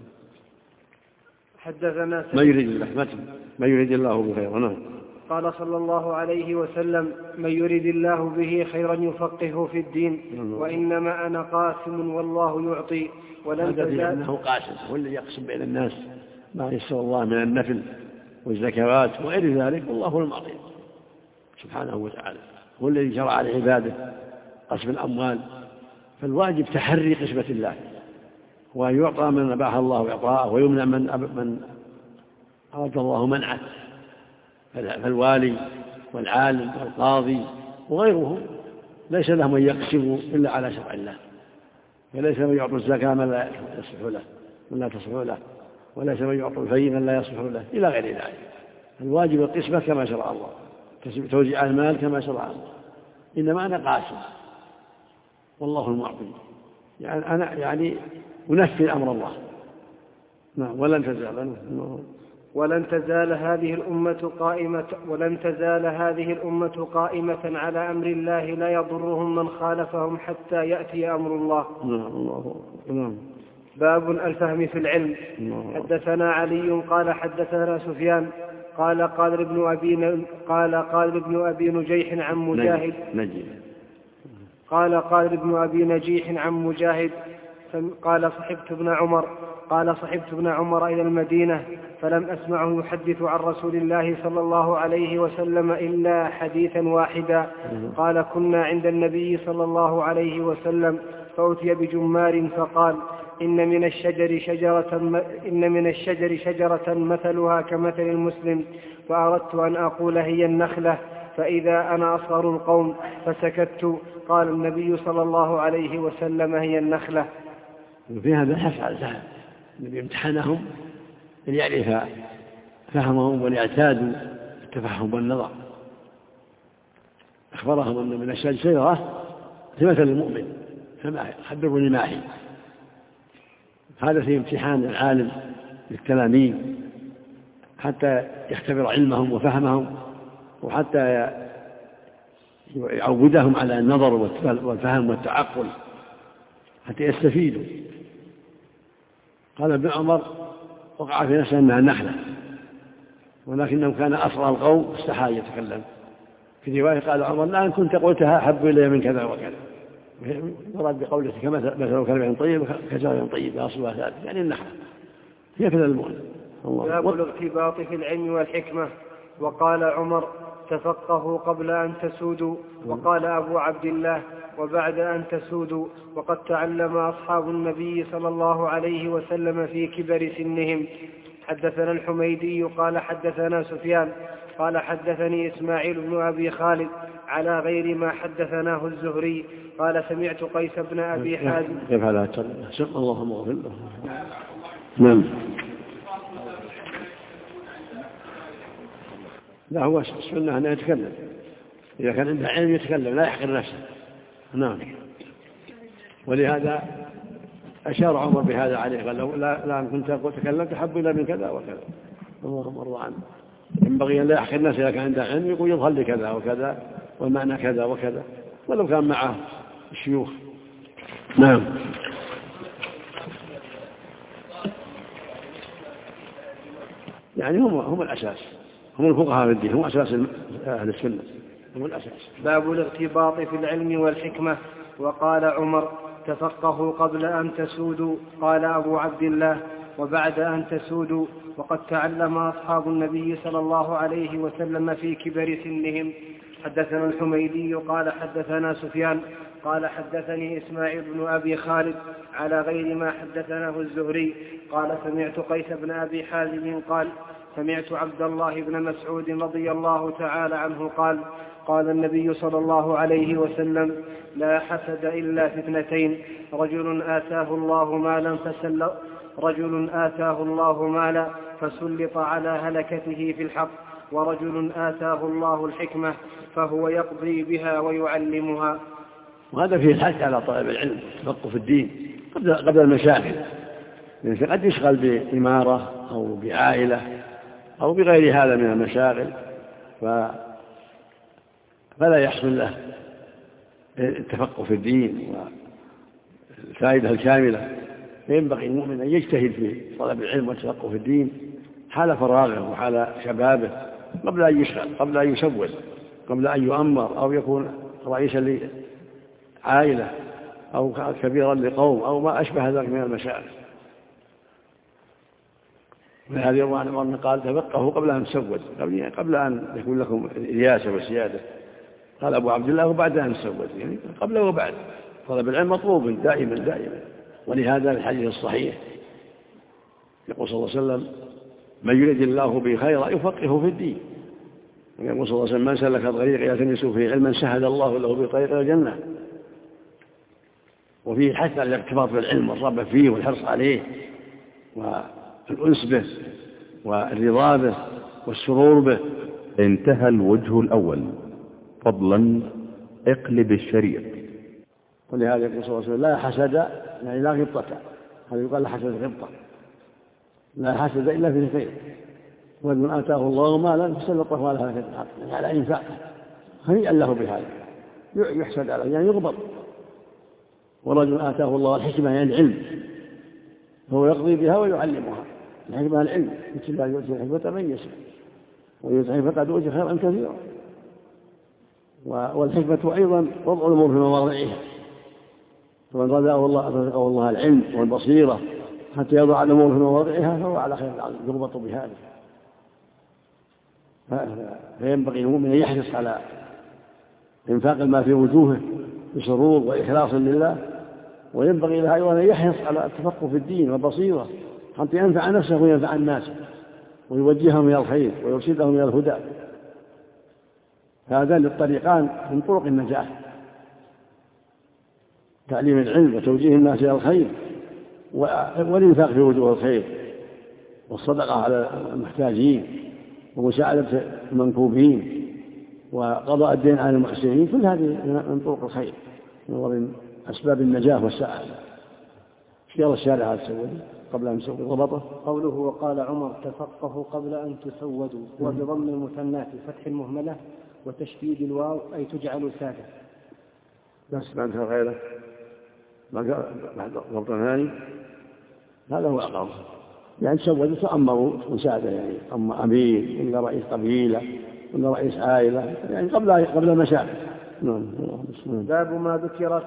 حدثنا ما يريد الله به خيرا. قال صلى الله عليه وسلم: من يريد الله به خيرا يفقهه في الدين، وإنما أنا قاسم والله يعطي ولن تزال. أنه قاسم هو الذي يقسم بين الناس ما يسر الله من النفل والزكوات وغير ذلك، والله هو المعطي سبحانه وتعالى، هو الذي شرع لعباده قسم الأموال. فالواجب تحري قسمة الله، وأن يعطى من أباح الله إعطاءه ويمنع من أراد الله منعه. فالوالي والعالم والقاضي وغيرهم ليس لهم أن يقسموا إلا على شرع الله، وليس من يعطوا الزكاة من لا يصلح له من لا تصلح له، وليس من يعطوا الفيء من لا يصلح له، إلى غير ذلك. الواجب القسمة كما شرع الله، توزيع المال كما شرع الله. إنما أنا قاسم والله المعطي، يعني أنا أنفذ أمر الله. ولن تزال هذه الأمة قائمة على أمر الله لا يضرهم من خالفهم حتى يأتي أمر الله. باب الفهم في العلم. حدثنا علي قال حدثنا سفيان قال قال ابن أبي نجيح عن مجاهد قال صحبت ابن عمر إلى المدينة فلم أسمعه يحدث عن رسول الله صلى الله عليه وسلم إلا حديثا واحدا. قال: كنا عند النبي صلى الله عليه وسلم فأتي بجمار فقال: إن من الشجر شجرة مثلها كمثل المسلم، فأردت أن أقول هي النخلة، فإذا أنا أصغر القوم فسكت. قال النبي صلى الله عليه وسلم: هي النخلة. وفي هذا حث على الفهم، النبي امتحنهم ليعرف فهمهم وليعتادوا التفهم والنظر. أخبرهم أن من الشجر شجرة مثل المؤمن حبب لماحي. هذا في امتحان العالم للتلاميذ حتى يختبر علمهم وفهمهم، وحتى يعودهم على النظر والفهم والتعقل حتى يستفيدوا. قال ابن عمر: وقع في نفسه أنها النخلة، ولكنه كان أصغر القوم استحى يتكلم. في رواية قال عمر: الآن كنت قلتها أحب إلي من كذا وكذا. مراد بقولته كمثل كلمة طيب كشجرة طيبة أصلها ثابت، يعني النخلة هي مثل المؤمن. باب الاغتباط في العلم والحكمة. وقال عمر: تفقهوا قبل أن تسودوا. وقال أبو عبد الله: وبعد أن تسودوا. وقد تعلم أصحاب النبي صلى الله عليه وسلم في كبر سنهم. حدثنا الحميدي قال حدثنا سفيان قال حدثني إسماعيل بن أبي خالد على غير ما حدثناه الزهري قال سمعت قيس بن أبي حازم. كيف على اللهم اغفر له. نعم. لا، هو السنة أنه يتكلم، إذا كان عنده علم يتكلم لا يحقر نفسه. نعم. ولهذا أشار عمر بهذا عليه، قال له لا كنت تكلمت أحب إلى من كذا وكذا. اللهم ارضى عنه. ينبغي أن لا يحقر نفسه، إذا كان عنده علم يقول يظهر لي كذا وكذا والمعنى كذا وكذا، ولو كان معه الشيوخ. نعم. يعني هم الأساس، هم الفقهاء في الدين، هم أساس أهل السنة، هم الأساس. باب الارتباط في العلم والحكمة. وقال عمر: تفقهوا قبل أن تسودوا. قال أبو عبد الله: وبعد أن تسودوا. وقد تعلم أصحاب النبي صلى الله عليه وسلم في كبر سنهم. حدثنا الحميدي قال حدثنا سفيان قال حدثني إسماعيل بن أبي خالد على غير ما حدثناه الزهري قال سمعت قيس بن أبي حازم قال سمعت عبد الله بن مسعود رضي الله تعالى عنه قال: قال النبي صلى الله عليه وسلم: لا حسد إلا في اثنتين: رجل آتاه الله مالا فسلط على هلكته في الحق، ورجل آتاه الله الحكمة فهو يقضي بها ويعلمها. وهذا فيه الحث على طلب العلم، التفقه في الدين قبل المشاغل. يعني قد يشغل بإمارة أو بعائلة أو بغير هذا من المشاغل، فلا يحصل له التفقه في الدين والفائدة الكاملة. فينبغي المؤمن أن يجتهد في طلب العلم والتفقه في الدين حال فراغه وحال شبابه، قبل أن يشغل، قبل أن يسول، قبل أن يؤمر أو يكون رئيسا لعائلة أو كبيرا لقوم أو ما أشبه ذلك من المشاغل. ولهذا يروى عن عمر قال: تفقهوا قبل أن تسود، قبل أن يكون لكم رياسة وسيادة. قال أبو عبد الله: وبعد أن تسود، يعني قبل وبعد. طلب العلم مطلوب دائما. ولهذا في الحديث الصحيح يقول صلى الله عليه وسلم: من يريد الله به خيرا يفقهه في الدين. يقول صلى الله عليه وسلم: من سلك طريق يلتمس فيه علما سهل الله له بطريق إلى الجنة. وفيه الحث على الارتباط بالعلم والرغبة فيه والحرص عليه والأنس به والرضا به والسرور به. انتهى الوجه الأول. فضلا اقلب الشريط. ولهذا يقول صلى الله عليه وسلم: لا حسد، يعني لا غبطة. هذا يقال لا حسد غبطة. لا حسد إلا في اثنتين: ومن آتاه الله مالا فسلطه على هلكة الحق، يعني على إنفاقه، هنيئا له بهذا، يحسد عليه يعني يغبط. ورجل آتاه الله الحكمة يعني العلم، فهو يقضي بها ويعلمها. الحكمة العلم، مثل الله يؤتي الحكمة من يشاء ويؤتي فقد أوتي خيرا كثيرا. والحكمة أيضا وضع الأمور في مواضعها، فمن رزقه الله العلم والبصيرة حتى يضع الأمور في مواضعها فهو على خير العظيم، يربط بهذا. فينبغي المؤمن أن يحرص على إنفاق المال في وجوهه بسرور وإخلاص لله، وينبغي له أيضا أن يحرص على التفقه في الدين والبصيرة حتى ينفع نفسه وينفع الناس ويوجههم إلى الخير ويرشدهم إلى الهدى. هذان الطريقان من طرق النجاح: تعليم العلم وتوجيه الناس إلى الخير، والإنفاق في وجوه الخير، والصدقة على المحتاجين، ومساعدة المنكوبين، وقضاء الدين على المحسنين. كل هذه من طرق الخير ومن أسباب النجاح والسعادة. شير الشارع هذا السودي قبل أن تسود ضبطه. قوله: وقال عمر: تفقهوا قبل أن تسودوا، وبضم المثنات فتح المهملة وتشديد الواو أي تجعل سادة. بس ما انتهى غيره بعد ضبط ثاني. هذا هو أقرب، يعني تسودوا تأمروا مساعدة، يعني أما أمير ولا رئيس قبيلة ولا رئيس عائلة، يعني قبل المشاكل. باب ما ذكر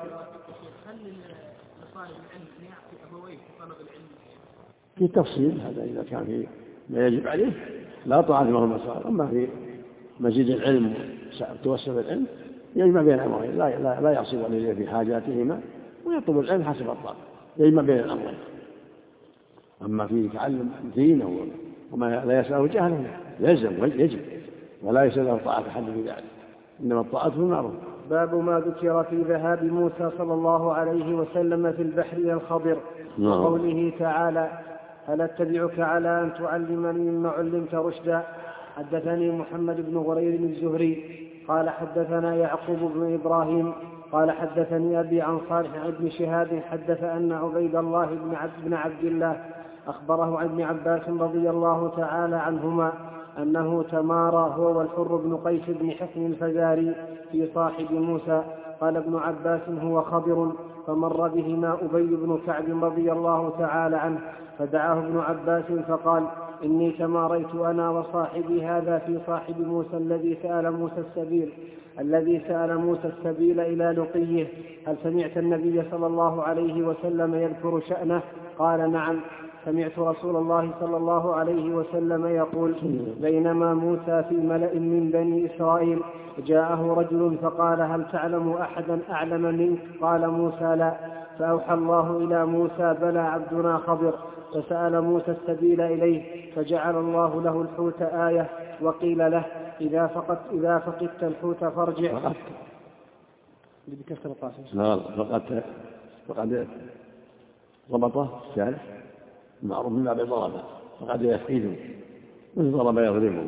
في تفصيل، هذا إذا كان في ما يجب عليه لا طاعة له المصائر. أما في مزيد العلم وتوسع العلم يجمع بين الأمرين، لا يعصي والديه في حاجاتهما ويطلب العلم حسب الطاقة، يجمع بين الأمرين. أما في تعلم دينه وما لا يسأله جهله يلزم ويجب، ولا يسأله طاعة أحد في ذلك، إنما الطاعة بالمعروف. باب ما ذكر في ذهاب موسى صلى الله عليه وسلم في البحر إلى الخضر وقوله تعالى: هل أتبعك على أن تعلمني مما علمت رشدا. حدثني محمد بن غرير الزهري قال حدثنا يعقوب بن إبراهيم قال حدثني أبي عن صالح بن شهاب حدث أن عبيد الله بن عبد الله أخبره عن ابن عباس رضي الله تعالى عنهما أنه تمارى هو والحر بن قيس بن حصن الفزاري في صاحب موسى. قال ابن عباس: هو خضر. فمر بهما أبي بن كعب رضي الله تعالى عنه فدعاه ابن عباس فقال: إني تماريت أنا وصاحبي هذا في صاحب موسى الذي سأل موسى السبيل إلى لقيه. هل سمعت النبي صلى الله عليه وسلم يذكر شأنه؟ قال: نعم، سمعت رسول الله صلى الله عليه وسلم يقول: بينما موسى في ملأ من بني إسرائيل جاءه رجل فقال: هل تعلم أحدا أعلم منك؟ قال موسى: لا. فأوحى الله إلى موسى: بلى عبدنا خضر. فسأل موسى السبيل إليه فجعل الله له الحوت آية، وقيل له: إذا فقدت الحوت فارجع. فقد ضبطه الثالث معروف من باب ضربه، فقد يفقده من ضرب يضربه.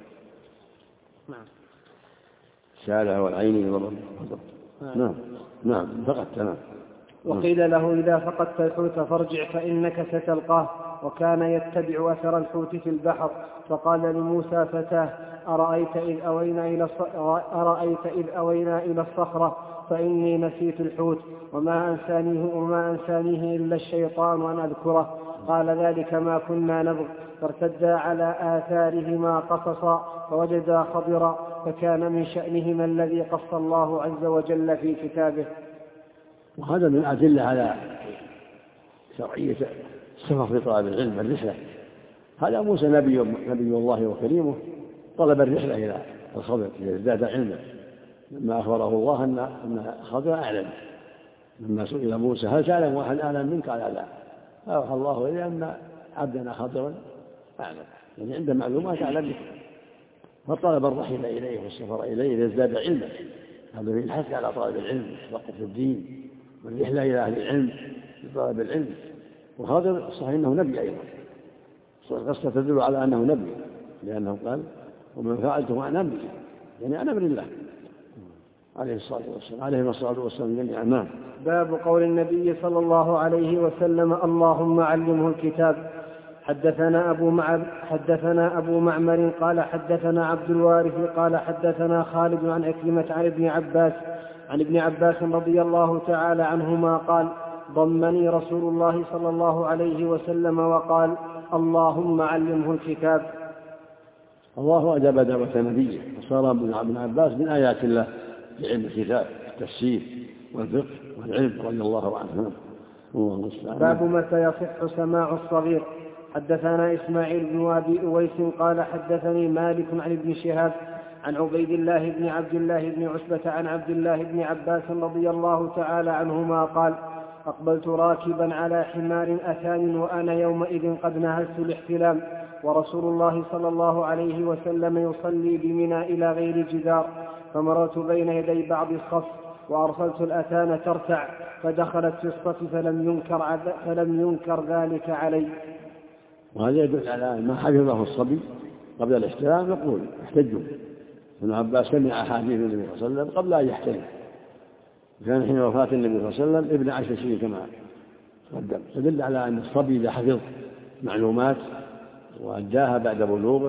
الشارع والعين ضرب. نعم فقد تمام. وقيل له: إذا فقدت الحوت فارجع فإنك ستلقاه. وكان يتبع أثر الحوت في البحر. فقال لموسى فتاه: أرأيت إذ أوينا إلى الصخرة فإني نسيت الحوت وما أنسانيه إلا الشيطان أن أذكره. قال: ذلك ما كنا نبغ. فارتدا على آثارهما قصصا فوجدا خضرا، فكان من شأنهما الذي قص الله عز وجل في كتابه. وهذا من أدلة على شرعية السفر في طلب العلم الرحلة. هذا موسى نبي الله وكريمه طلب الرحلة إلى الخضر ليزداد علما، لما أخبره الله أن خضر أعلم. لما سئل موسى: هل تعلم واحد أعلم منك؟ قال: لا. فأوحى الله إليه أن عبدنا خضرا أعلم، يعني عنده معلومات أعلم منك، فطلب الرحلة إليه والسفر إليه ليزداد علما. هذا في الحث على طلب العلم والتفقه في الدين والرحلة إلى أهل العلم لطلب العلم. وخضر صحيح أنه نبي أيضا، القصة تدل على أنه نبي، لأنه قال: ومن فعلته عن أمري، يعني عن أمر الله عليه الصلاة والسلام جميعا. نعم. باب قول النبي صلى الله عليه وسلم: اللهم علمه الكتاب. حدثنا أبو معمر قال حدثنا عبد الوارث قال حدثنا خالد عن عكرمة عن ابن عباس رضي الله تعالى عنهما قال: ضمني رسول الله صلى الله عليه وسلم وقال: اللهم علمه الكتاب. الله أجاب دعوة نبيه، وصار ابن عباس من آيات الله في علم الكتاب، التفسير والفقه والعلم رضي الله عنه. باب متى يصح سماع الصغير. حدثنا إسماعيل بن أبي أويس قال حدثني مالك عن ابن شهاب عن عبيد الله بن عبد الله بن عتبة عن عبد الله بن عباس رضي الله تعالى عنهما قال: أقبلت راكبا على حمار أثان وأنا يومئذ قد نهزت الاحتلام، ورسول الله صلى الله عليه وسلم يصلي بمنى إلى غير جدار، فمررت بين يدي بعض الصف وأرسلت الأثان ترتع فدخلت في الصف فلم ينكر ذلك علي. وهذا يدل على ما حفظه الصبي قبل الاحتلام. يقول احتجوا ابن عباس سمع أحاديث النبي صلى الله عليه وسلم قبل أن يحتلم، كان حين وفاة النبي صلى الله عليه وسلم ابن 10 سنين كما قدم، تدل على أن الصبي إذا حفظ معلومات وأداها بعد بلوغه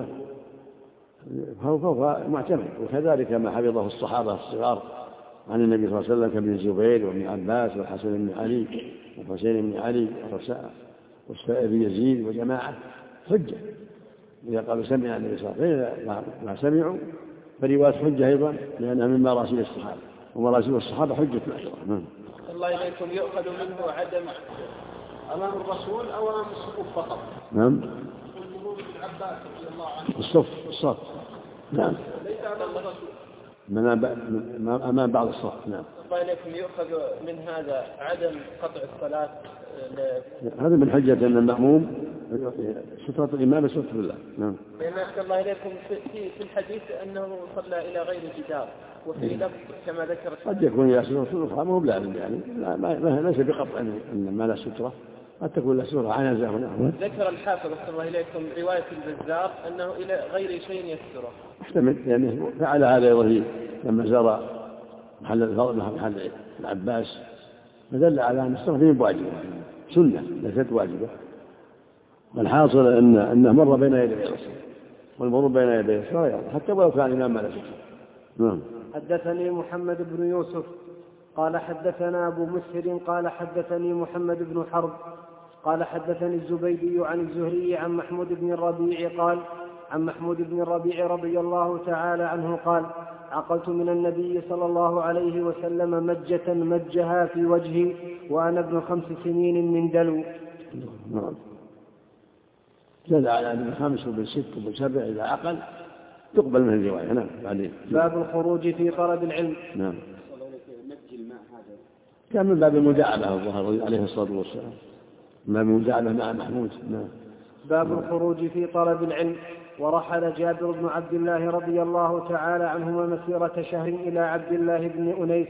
فهو معتمد. وكذلك ما حفظه الصحابة الصغار عن النبي صلى الله عليه وسلم كابن الزبير وابن عباس والحسن بن علي والحسين بن علي والسائب بن يزيد وجماعة حجة إذا قالوا سمع النبي صلى الله عليه وسلم ما سمعوا فرواية حجة أيضا، لأنها من مراسيل الصحابة، ومراسيل الصحابة حجة أيضا. الله إليكم يؤخذ منه عدم أمام الرسول أو أمام الصفوف فقط؟ نعم. والجمهور ابن عباس رضي الله عنه الصف نعم ليس أمام الرسول أمام بعض الصف. نعم. الله إليكم يؤخذ من هذا عدم قطع الصلاة هذا من حجة أن المأموم سترة الإمام سترة الله. نعم. لأن الله إليكم في الحديث أنه صلى إلى غير جدار وفي لفظ كما ذكر قد يكون إلى سترة أخرى ما هو بلازم يعني ليس بقطع أن ما لا سترة قد تكون لا سترة عنزة هنا. ذكر الحافظ صلى الله إليكم رواية البزار أنه إلى غير شيء يستره. احتمل يعني فعل هذا يظهر لما زار محل الفضل محل العباس فدل على أن السترة فيه واجبة سنة ليست واجبة. والحاصل أنه مر بين يدي الرسول والمر بين يدي الرسول حتى ولو كان الإمام ما لا سترة. نعم. حدثني محمد بن يوسف قال حدثنا أبو مسهر قال حدثني محمد بن حرب قال حدثني الزبيدي عن الزهري عن محمود بن الربيع قال عن محمود بن الربيع رضي الله تعالى عنه قال عقلت من النبي صلى الله عليه وسلم مجة مجها في وجهي وأنا ابن 5 سنين من دلو. نعم. زاد على ابن 5 وابن 6 وابن 7 إذا عقل تقبل من الرواية. نعم. بعدين باب الخروج في طلب العلم. نعم. كان من باب المداعبة الظهر عليه الصلاة والسلام باب المداعبة مع محمود. نعم. باب الخروج في طلب العلم. ورحل جابر بن عبد الله رضي الله تعالى عنهما مسيرة شهر إلى عبد الله بن أنيس.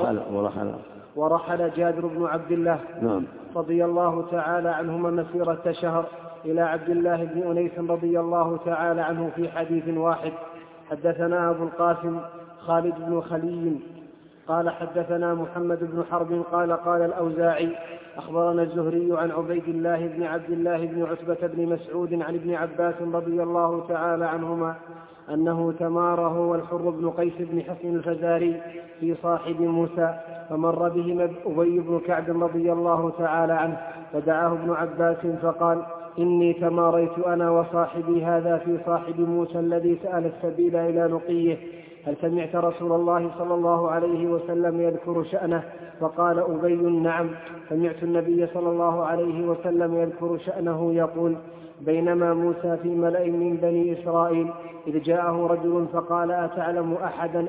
ورحل جابر بن عبد الله رضي الله تعالى عنهما مسيرة شهر إلى عبد الله بن أنيس رضي الله تعالى عنه في حديث واحد. حدثنا أبو القاسم خالد بن خلي قال حدثنا محمد بن حرب قال قال الأوزاعي أخبرنا الزهري عن عبيد الله بن عبد الله بن عتبة بن مسعود عن ابن عباس رضي الله تعالى عنهما أنه تمار هو والحر بن قيس بن حصن الفزاري في صاحب موسى فمر بهما أبي بن كعب رضي الله تعالى عنه فدعاه ابن عباس فقال إني تماريت أنا وصاحبي هذا في صاحب موسى الذي سأل السبيل إلى نقيه هل سمعت رسول الله صلى الله عليه وسلم يذكر شأنه؟ فقال أبي نعم سمعت النبي صلى الله عليه وسلم يذكر شأنه يقول بينما موسى في ملأ من بني إسرائيل إذ جاءه رجل فقال أتعلم أحدا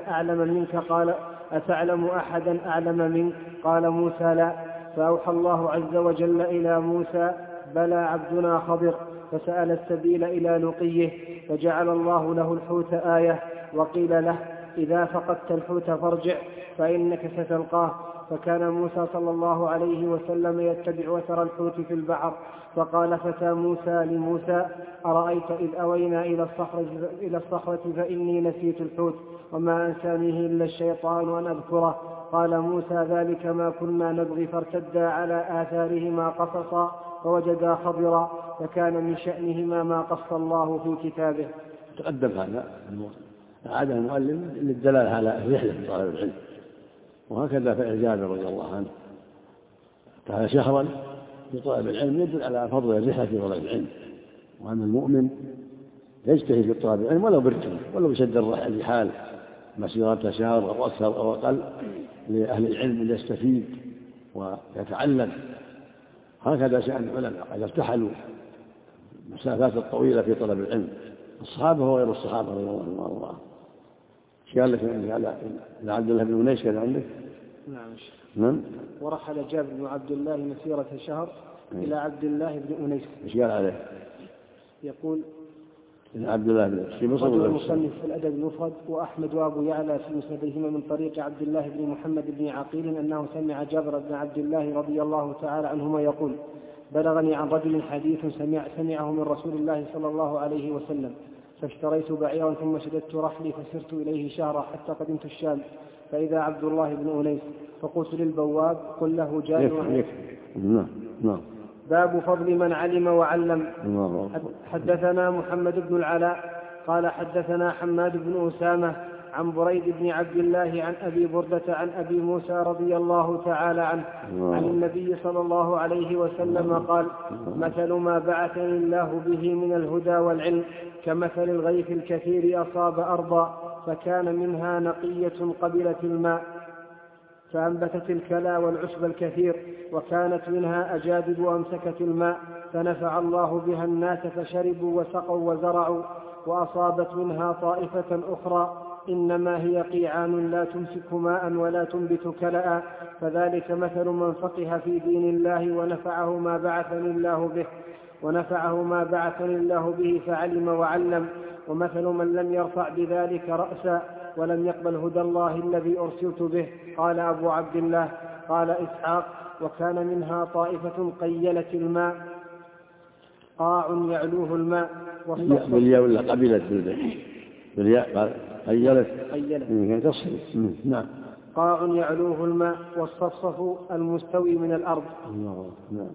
أعلم منك قال موسى لا فأوحى الله عز وجل إلى موسى بلى عبدنا خضر فسأل السبيل إلى لقيه فجعل الله له الحوت آية وقيل له إذا فقدت الحوت فارجع فإنك ستلقاه فكان موسى صلى الله عليه وسلم يتبع أثر الحوت في البحر فقال فتى موسى لموسى أرأيت إذ أوينا إلى الصخرة فإني نسيت الحوت وما أنسانيه إلا الشيطان أن أذكره قال موسى ذلك ما كنا نبغي فارتدا على آثارهما قصصا فوجدا خضرا فكان من شأنهما ما قص الله في كتابه. تقدم هذا عاد المؤلف للدلالة على رحلة طالب العلم وهكذا فعل جابر رضي الله عنه كان شهرا في طلب العلم يدل على فضل الرحلة في طلب العلم وأن المؤمن يجتهد في طلب العلم ولو بركن ولو بشد الرحال مسيرة شهر أو أكثر أو أقل لأهل العلم ليستفيد ويتعلم. هكذا شأن العلماء قد ارتحلوا مسافات الطويلة في طلب العلم الصحابة وغير الصحابة رضي الله عنهم. ايش قال لك على عبد الله بن أنيس كان عندك؟ نعم. ورحل جابر بن عبد الله مسيرة شهر إلى عبد الله بن أنيس. ايش قال عليه؟ يقول إلى عبد الله بن في مصر رجل المصنف في الأدب المفرد وأحمد وأبو يعلى في مسندهما من طريق عبد الله بن محمد بن عقيل أنه سمع جابر بن عبد الله رضي الله تعالى عنهما يقول بلغني عن رجل حديث سمعه من رسول الله صلى الله عليه وسلم فاشتريت بعيرا ثم شددت رحلي فسرت إليه شهرا حتى قدمت الشام فإذا عبد الله بن أنيس فقلت للبواب قل له جابر. نعم. باب فضل من علم وعلم. حدثنا محمد بن العلاء قال حدثنا حماد بن أسامة عن بريد بن عبد الله عن أبي بردة عن أبي موسى رضي الله تعالى عنه عن النبي صلى الله عليه وسلم قال مثل ما بعثني الله به من الهدى والعلم كمثل الغيث الكثير أصاب أرضا فكان منها نقية قبلت الماء فأنبتت الكلى والعشب الكثير وكانت منها أجادب وأمسكت الماء فنفع الله بها الناس فشربوا وسقوا وزرعوا وأصابت منها طائفة أخرى إنما هي قيعان لا تمسك ماء ولا تنبت كلأ، فذلك مثل من فقه في دين الله ونفعه ما بعثني الله به فعلم وعلم، ومثل من لم يرفع بذلك رأسا ولم يقبل هدى الله الذي أرسلت به. قال أبو عبد الله قال إسحاق: وكان منها طائفة قيلت الماء، قاع يعلوه الماء بالياء ولا قبلت بالياء قيلت نعم. قاع يعلوه الماء والصفصف المستوي من الأرض. نعم.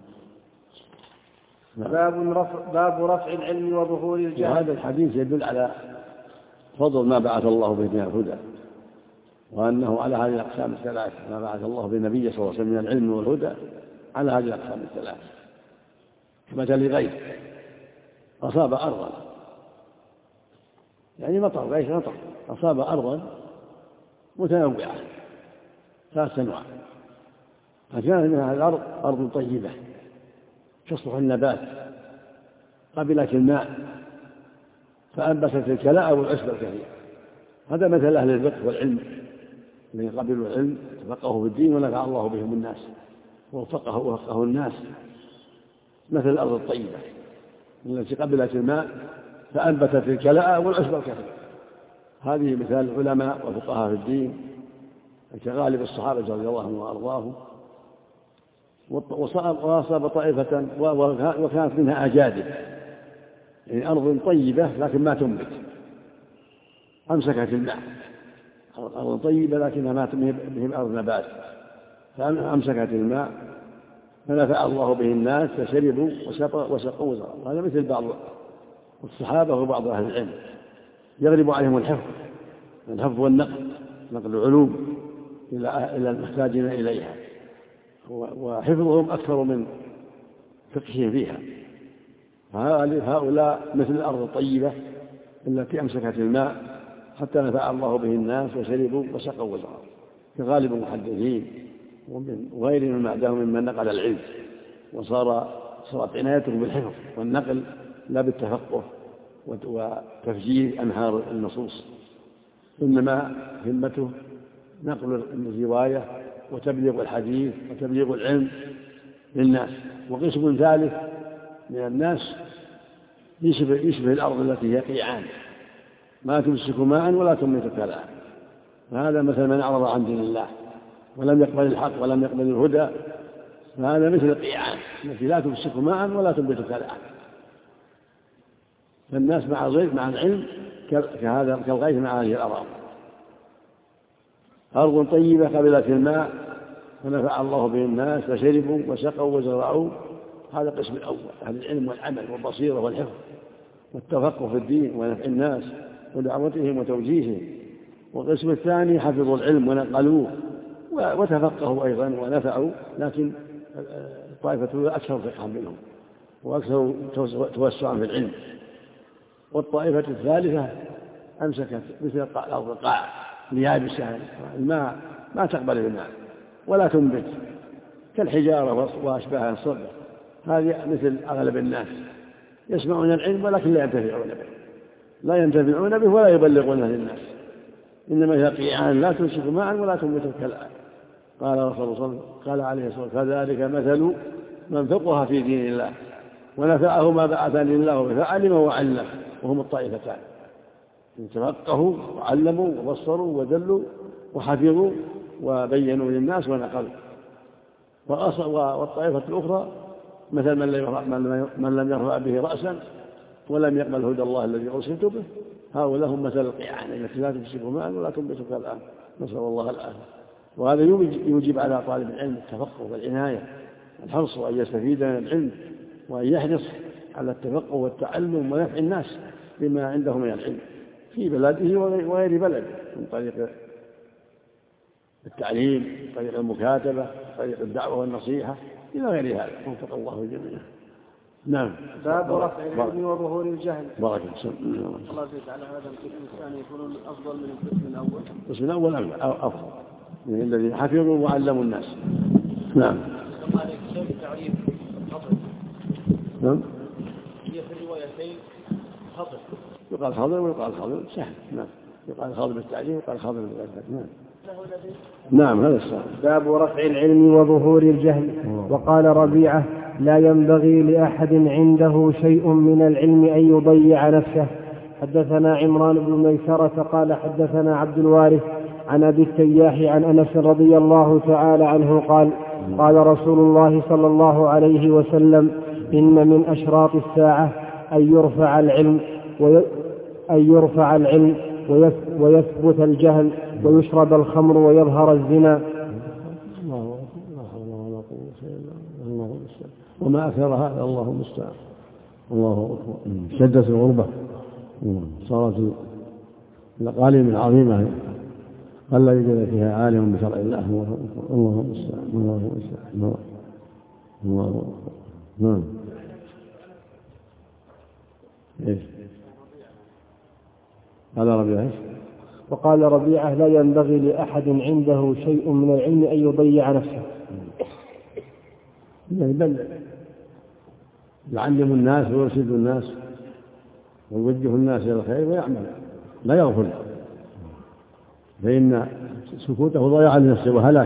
باب رفع العلم وظهور الجهل. وهذا الحديث يدل على فضل ما بعث الله به من الهدى، وأنه على هذه الأقسام الثلاث، ما بعث الله بالنبي صلى الله عليه وسلم من العلم والهدى على هذه الأقسام الثلاث. مثل غيث أصاب أرضا، يعني مطر، غيث مطر أصاب أرضا متنوعة 3 أنواع، فكانت منها الأرض أرض طيبة تصلح النبات، قبلت الماء فأنبتت الكلاء والعشب الكثير. هذا مثل أهل الفقه والعلم الذين قبلوا العلم تفقهوا في الدين ونفع الله بهم الناس ووفقه الناس. مثل الأرض الطيبة التي قبلت الماء فأنبتت الكلاء والعشب الكثير. هذه مثال العلماء وفقهاء في الدين كغالب الصحابة رضي الله عنهم وأرضاهم. وأصاب طائفة وكانت منها أجادب، يعني أرض طيبة لكن ما تنبت، أمسكت الماء، أرض طيبة لكنها ما تنبت أرض نبات، فأمسكت الماء فنفع الله به الناس فشربوا وسقوا وزرعوا. هذا مثل بعض الصحابة وبعض أهل العلم يغلب عليهم الحفظ والنقل، نقل العلوم إلى المحتاجين إليها، وحفظهم أكثر من فقههم فيها. هؤلاء مثل الأرض الطيبة التي أمسكت الماء حتى نفع الله به الناس وشربوا وسقوا وزرعوا، كغالب المحدثين وغيرهم من بعدهم ممن نقل العلم، وصارت عنايتهم بالحفظ والنقل لا بالتفقه وتفجير أنهار النصوص، إنما همته نقل الرواية وتبليغ الحديث وتبليغ العلم للناس. وقسم ثالث من الناس يشبه الأرض التي هي قيعان ما تمسك ماء ولا تنبت كلاء، فهذا مثل من أعرض عن دين الله ولم يقبل الحق ولم يقبل الهدى، فهذا مثل القيعان التي لا تمسك ماء ولا تنبت كلاء. فالناس مع العلم كهذا كالغيث مع هذه الأراضي، أرض طيبة قبلت الماء ونفع الله به الناس فشربوا وسقوا وزرعوا. هذا القسم الأول، أهل العلم والعمل والبصيرة والحفظ والتفقه في الدين ونفع الناس ودعوتهم وتوجيههم. والقسم الثاني حفظوا العلم ونقلوه وتفقهوا أيضا ونفعوا، لكن الطائفة أكثر فقها منهم وأكثر توسعا في العلم. والطائفة الثالثة أمسكت مثل الأرض القاع ليابسة، الماء ما تقبل الماء ولا تنبت كالحجارة وأشباهها الصبر. هذه مثل أغلب الناس يسمعون العلم ولكن لا ينتفعون به ولا يبلغونه للناس، إنما هي قيعان لا تمسك ماء ولا تنبت كلاء. قال رسول الله قال عليه الصلاة والسلام: كذلك مثل من فقه في دين الله ونفعه ما بعثني الله به فعلم وعلم. وهم الطائفتان، تفقهوا وعلموا وبصروا ودلوا وحفظوا وبينوا للناس ونقلوا. والطائفة الأخرى مثل من لم يرفع به رأسا ولم يقبل هدى الله الذي أرسلت به. هؤلاء هم مثل القيعان التي لا تمسك ماء ولا تنبت كالآن، نسأل الله العافية. وهذا يوجب على طالب العلم التفقه والعناية، الحرص أن يستفيد من العلم وأن يحرص على التفقه والتعلم ونفع الناس بما عنده من العلم في بلده وغير بلده، من طريق التعليم، من طريق المكاتبة، من طريق الدعوة والنصيحة إلى غير هذا. وفق الله الجميع. نعم. باب رفع العلم وظهور الجهل. بارك الله. الله يزيد على هذا القسم الثاني يكون أفضل من القسم الأول. القسم الأول أفضل من الذين حفظوا وعلموا الناس. نعم. كيف تعريف الخطأ؟ نعم. هي في الروايتين خطأ. يقال خضر ويقال خضر سهل. نعم، يقال خضر بالتعجيل ويقال خضر بالتعجيل. نعم. نعم هذا الصحيح. باب رفع العلم وظهور الجهل. وقال ربيعة: لا ينبغي لأحد عنده شيء من العلم أن يضيع نفسه. حدثنا عمران بن ميسرة قال حدثنا عبد الوارث عن أبي التياح عن أنس رضي الله تعالى عنه قال: قال رسول الله صلى الله عليه وسلم: إن من أشراط الساعة أن يرفع العلم ويثبت الجهل ويشرب الخمر ويظهر الزنا. وما أكثر هذا الله المستعان. الله أكبر. شدت الغربة، صارت الأقاليم العظيمة قل يوجد فيها عالم بشرع الله. الله المستعان. الله المستعان. الله. نعم. ايش قال ربيعة؟ وقال ربيعة: لا ينبغي لأحد عنده شيء من العلم أن يضيع نفسه. يعني بل يعلم الناس ويرشد الناس ويوجه الناس إلى الخير ويعمل، لا يغفل، فإن سكوته ضياع لنفسه وهلاك.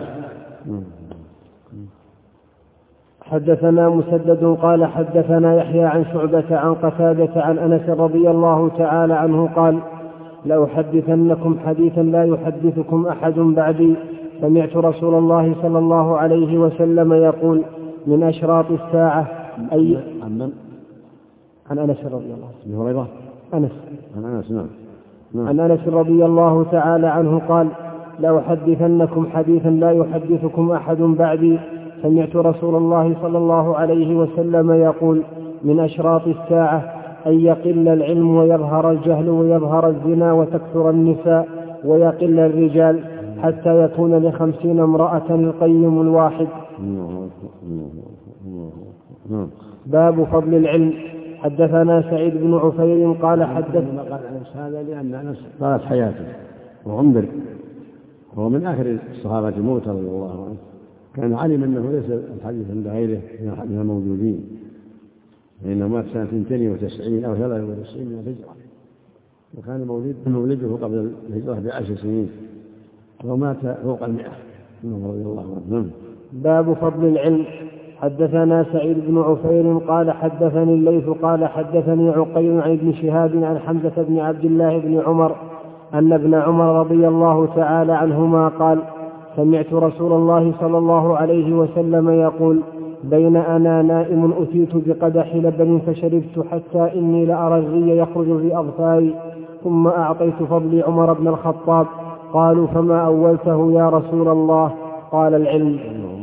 حدثنا مسدد قال حدثنا يحيى عن شعبة عن قتادة عن أنس رضي الله تعالى عنه قال: لأحدثنكم حديثا لا يحدثكم أحد بعدي، سمعت رسول الله صلى الله عليه وسلم يقول: من أشراط الساعة أي عن أنس رضي الله عنه. عن أنس رضي الله تعالى عنه قال: لأحدثنكم حديثا لا يحدثكم أحد بعدي، سمعت رسول الله صلى الله عليه وسلم يقول: من أشراط الساعة أن يقل العلم ويظهر الجهل ويظهر الزنا وتكثر النساء ويقل الرجال حتى يكون ل50 امرأة القيم الواحد. باب فضل العلم. حدثنا سعيد بن عفير قال حدثنا هذا لأن أنس طالت حياته وعمر، وهو من آخر الصحابة موتا رضي الله عنه، كان علم أنه ليس الحديث عند غيره من الموجودين، فإنه مات سنة 92 أو 93 من الهجرة، وكان مولده قبل الهجرة ب10 سنين، ومات فوق 100 رضي الله عنه. باب فضل العلم. حدثنا سعيد بن عفير قال حدثني الليث قال حدثني عقيل عن ابن شهاب عن حمزة بن عبد الله بن عمر أن ابن عمر رضي الله تعالى عنهما قال: سمعت رسول الله صلى الله عليه وسلم يقول: بين أنا نائم أتيت بقدح لبن فشربت حتى إني لأرى الري يخرج في أظفاري، ثم أعطيت فضلي عمر بن الخطاب. قالوا: فما أولته يا رسول الله؟ قال: العلم.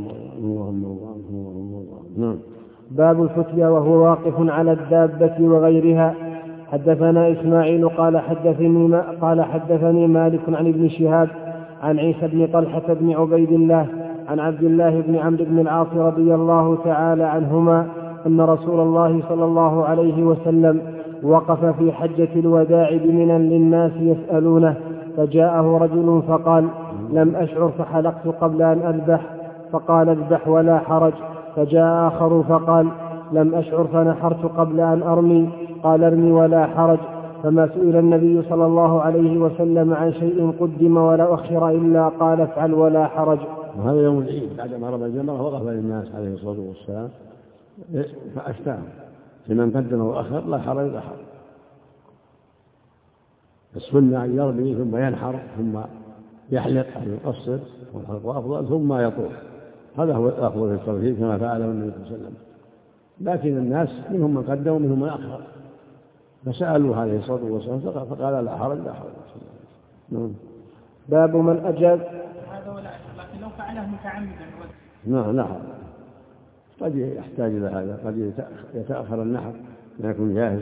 باب الفتيا وهو واقف على الدابة وغيرها. حدثنا إسماعيل قال حدثني مالك عن ابن شهاب عن عيسى بن طلحة بن عبيد الله عن عبد الله بن عمرو بن العاص رضي الله تعالى عنهما أن رسول الله صلى الله عليه وسلم وقف في حجة الوداع بمنى للناس يسألونه، فجاءه رجل فقال: لم أشعر فحلقت قبل أن أذبح، فقال: اذبح ولا حرج. فجاء آخر فقال: لم أشعر فنحرت قبل أن أرمي، قال: ارمي ولا حرج. فما سئل النبي صلى الله عليه وسلم عن شيء قدم ولا أخر إلا قال: افعل ولا حرج. وهذا يوم العيد بعدما رمى الجمرة وقف للناس عليه الصلاة والسلام فأفتاهم فمن قدم وأخر لا حرج لا حرج. السنة أن يرمي ثم ينحر ثم يحلق أو يقصر، والحلق أفضل، ثم يطوف. هذا هو الأفضل في الترتيب كما فعله النبي صلى الله عليه وسلم. لكن الناس منهم من قدم ومنهم من أخر، فسألوا عليه الصلاة والسلام فقال: لا حرج لا حرج. باب من أجاب. هذا ولا، لكن لو فعله متعمدا لا حرج. قد يحتاج إلى هذا، قد يتأخر النحر لا يكون جاهز،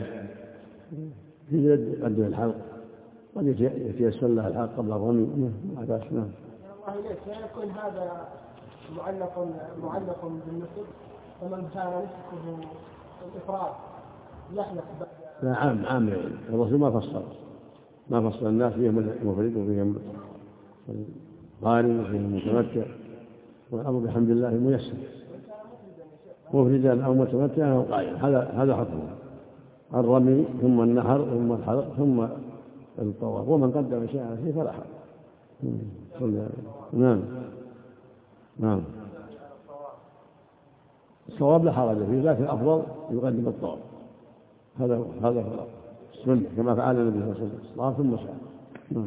يقدم الحلق، قد يتيسر له الحلق قبل الرمي. ما بأس. الله إليك، لا يكون هذا معلق بالنسب، فمن كان نسكه الإفراد يحلق. لا، عام الرسول ما فصل الناس فيهم المفرد وفيهم القارن وفيهم المتمتع، والأمر بحمد الله ميسر، مفردا أو متمتعا أو قارنا، هذا حكمه. الرمي ثم النحر ثم الحلق ثم الطواف، ومن قدم شيئا فيه فلا حرج. نعم الصواب لا حرج فيه، لكن الأفضل يقدم الطواف، هذا هو السنة كما فعل النبي صلى الله عليه وسلم، الصلاة ثم السعي. نعم.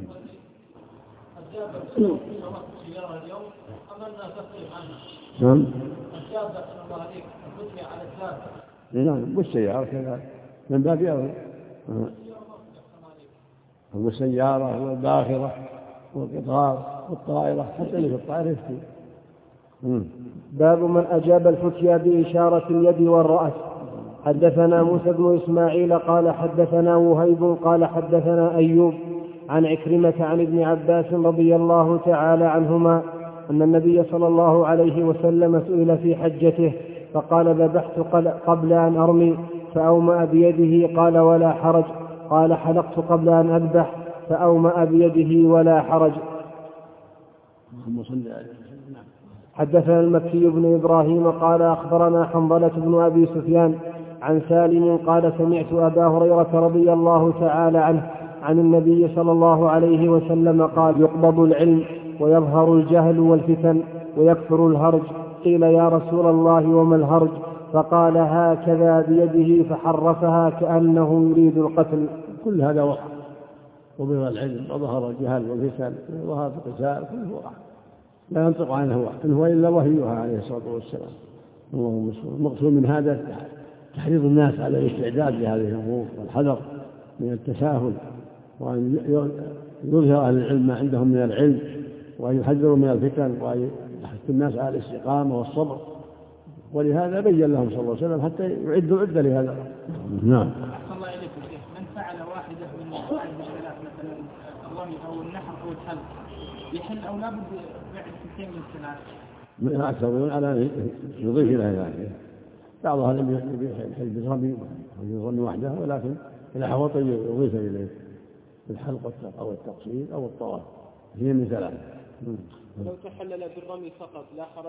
السيارة اليوم أمرنا تخفيف عنها. نعم. الشابة أن الله عليك الفتية على الشابة. نعم والسيارة كذا من باب أولى. والسيارة والباخرة والقطار والطائرة، حتى اللي في الطائرة يفتي. باب من أجاب الفتيا بإشارة اليد والرأس. حدثنا موسى بن إسماعيل قال حدثنا وهيب قال حدثنا أيوب عن عكرمة عن ابن عباس رضي الله تعالى عنهما أن النبي صلى الله عليه وسلم سئل في حجته فقال: ذبحت قبل أن أرمي، فأومأ بيده قال: ولا حرج. قال: حلقت قبل أن أذبح، فأومأ بيده ولا حرج. حدثنا المكي بن إبراهيم قال أخبرنا حنظلة بن أبي سفيان عن سالم قال: سمعت أبا هريرة رضي الله تعالى عنه عن النبي صلى الله عليه وسلم قال: يقبض العلم ويظهر الجهل والفتن ويكثر الهرج. قيل: يا رسول الله وما الهرج؟ فقال: هكذا بيده فحرفها كأنه يريد القتل. كل هذا وقع، وبظهر العلم وظهر الجهل والفتن وظهر القتال، كله وقع، لا ينطق عنه إن هو إلا وحيها عليه الصلاة والسلام. اللهم صل. المقصود من هذا تحريض الناس على الاستعداد لهذه الأمور والحذر من التساهل، وأن يظهر أهل العلم ما عندهم من العلم، وأن يحذروا من الفتن، وأن يحث الناس على الاستقامة والصبر. ولهذا بين لهم صلى الله عليه وسلم حتى يعدوا عدة لهذا. نعم. الله إليكم شيخ، من فعل واحدة من الثلاث مثلا الرمي أو النحر أو الحلق يحل أو لابد فعل شيء من الثلاث؟ أكثر على يضيف إلى ذلك، بعضها لم يحل بالرمي ويرمي وحده، ولكن إلى حوض يضيف إليه الحلق أو التقصير أو الطواف، هي من ثلاثة. لو تحلل بالرمي فقط لا حرج؟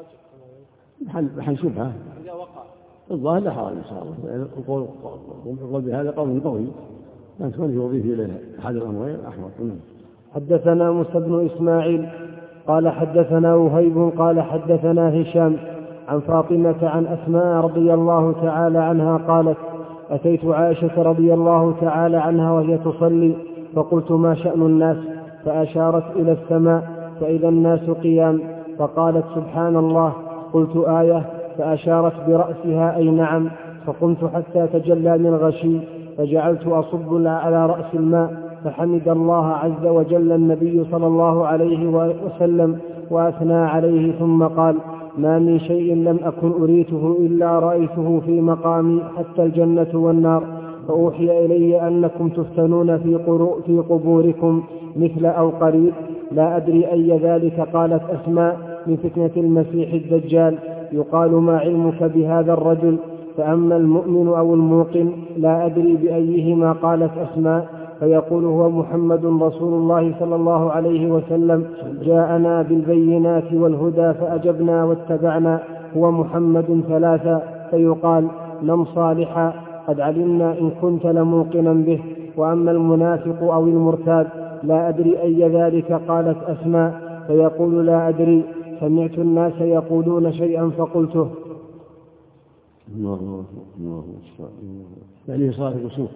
محل شبهة إذا وقع الظاهر لا حرج إن شاء الله. القول بهذا قول قوي، لكن كونه يضيف إليه أحد الأمرين أحوط. حدثنا موسى بن إسماعيل قال حدثنا وهيب قال حدثنا هشام عن فاطمة عن أسماء رضي الله تعالى عنها قالت: أتيت عائشة رضي الله تعالى عنها وهي تصلي، فقلت: ما شأن الناس؟ فأشارت إلى السماء فإذا الناس قيام، فقالت: سبحان الله. قلت: آية؟ فأشارت برأسها: أي نعم. فقمت حتى تجلى من غشي، فجعلت أصب على رأس الماء، فحمد الله عز وجل النبي صلى الله عليه وسلم وأثنى عليه، ثم قال: ما من شيء لم أكن أريته إلا رأيته في مقامي، حتى الجنة والنار. فأوحي إلي أنكم تفتنون في قبوركم مثل أو قريب، لا أدري أي ذلك. قالت أسماء: من فتنة المسيح الدجال. يقال: ما علمك بهذا الرجل؟ فأما المؤمن أو الموقن لا أدري بأيهما. قالت أسماء: فيقول: هو محمد رسول الله صلى الله عليه وسلم، جاءنا بالبينات والهدى فأجبنا واتبعنا، هو محمد ثلاثة. فيقال: نم صالحا، قد علمنا إن كنت لموقنا به. وأما المنافق أو المرتاد لا أدري أي ذلك. قالت أسماء: فيقول: لا أدري، سمعت الناس يقولون شيئا فقلته. يعني صلاة الكسوف.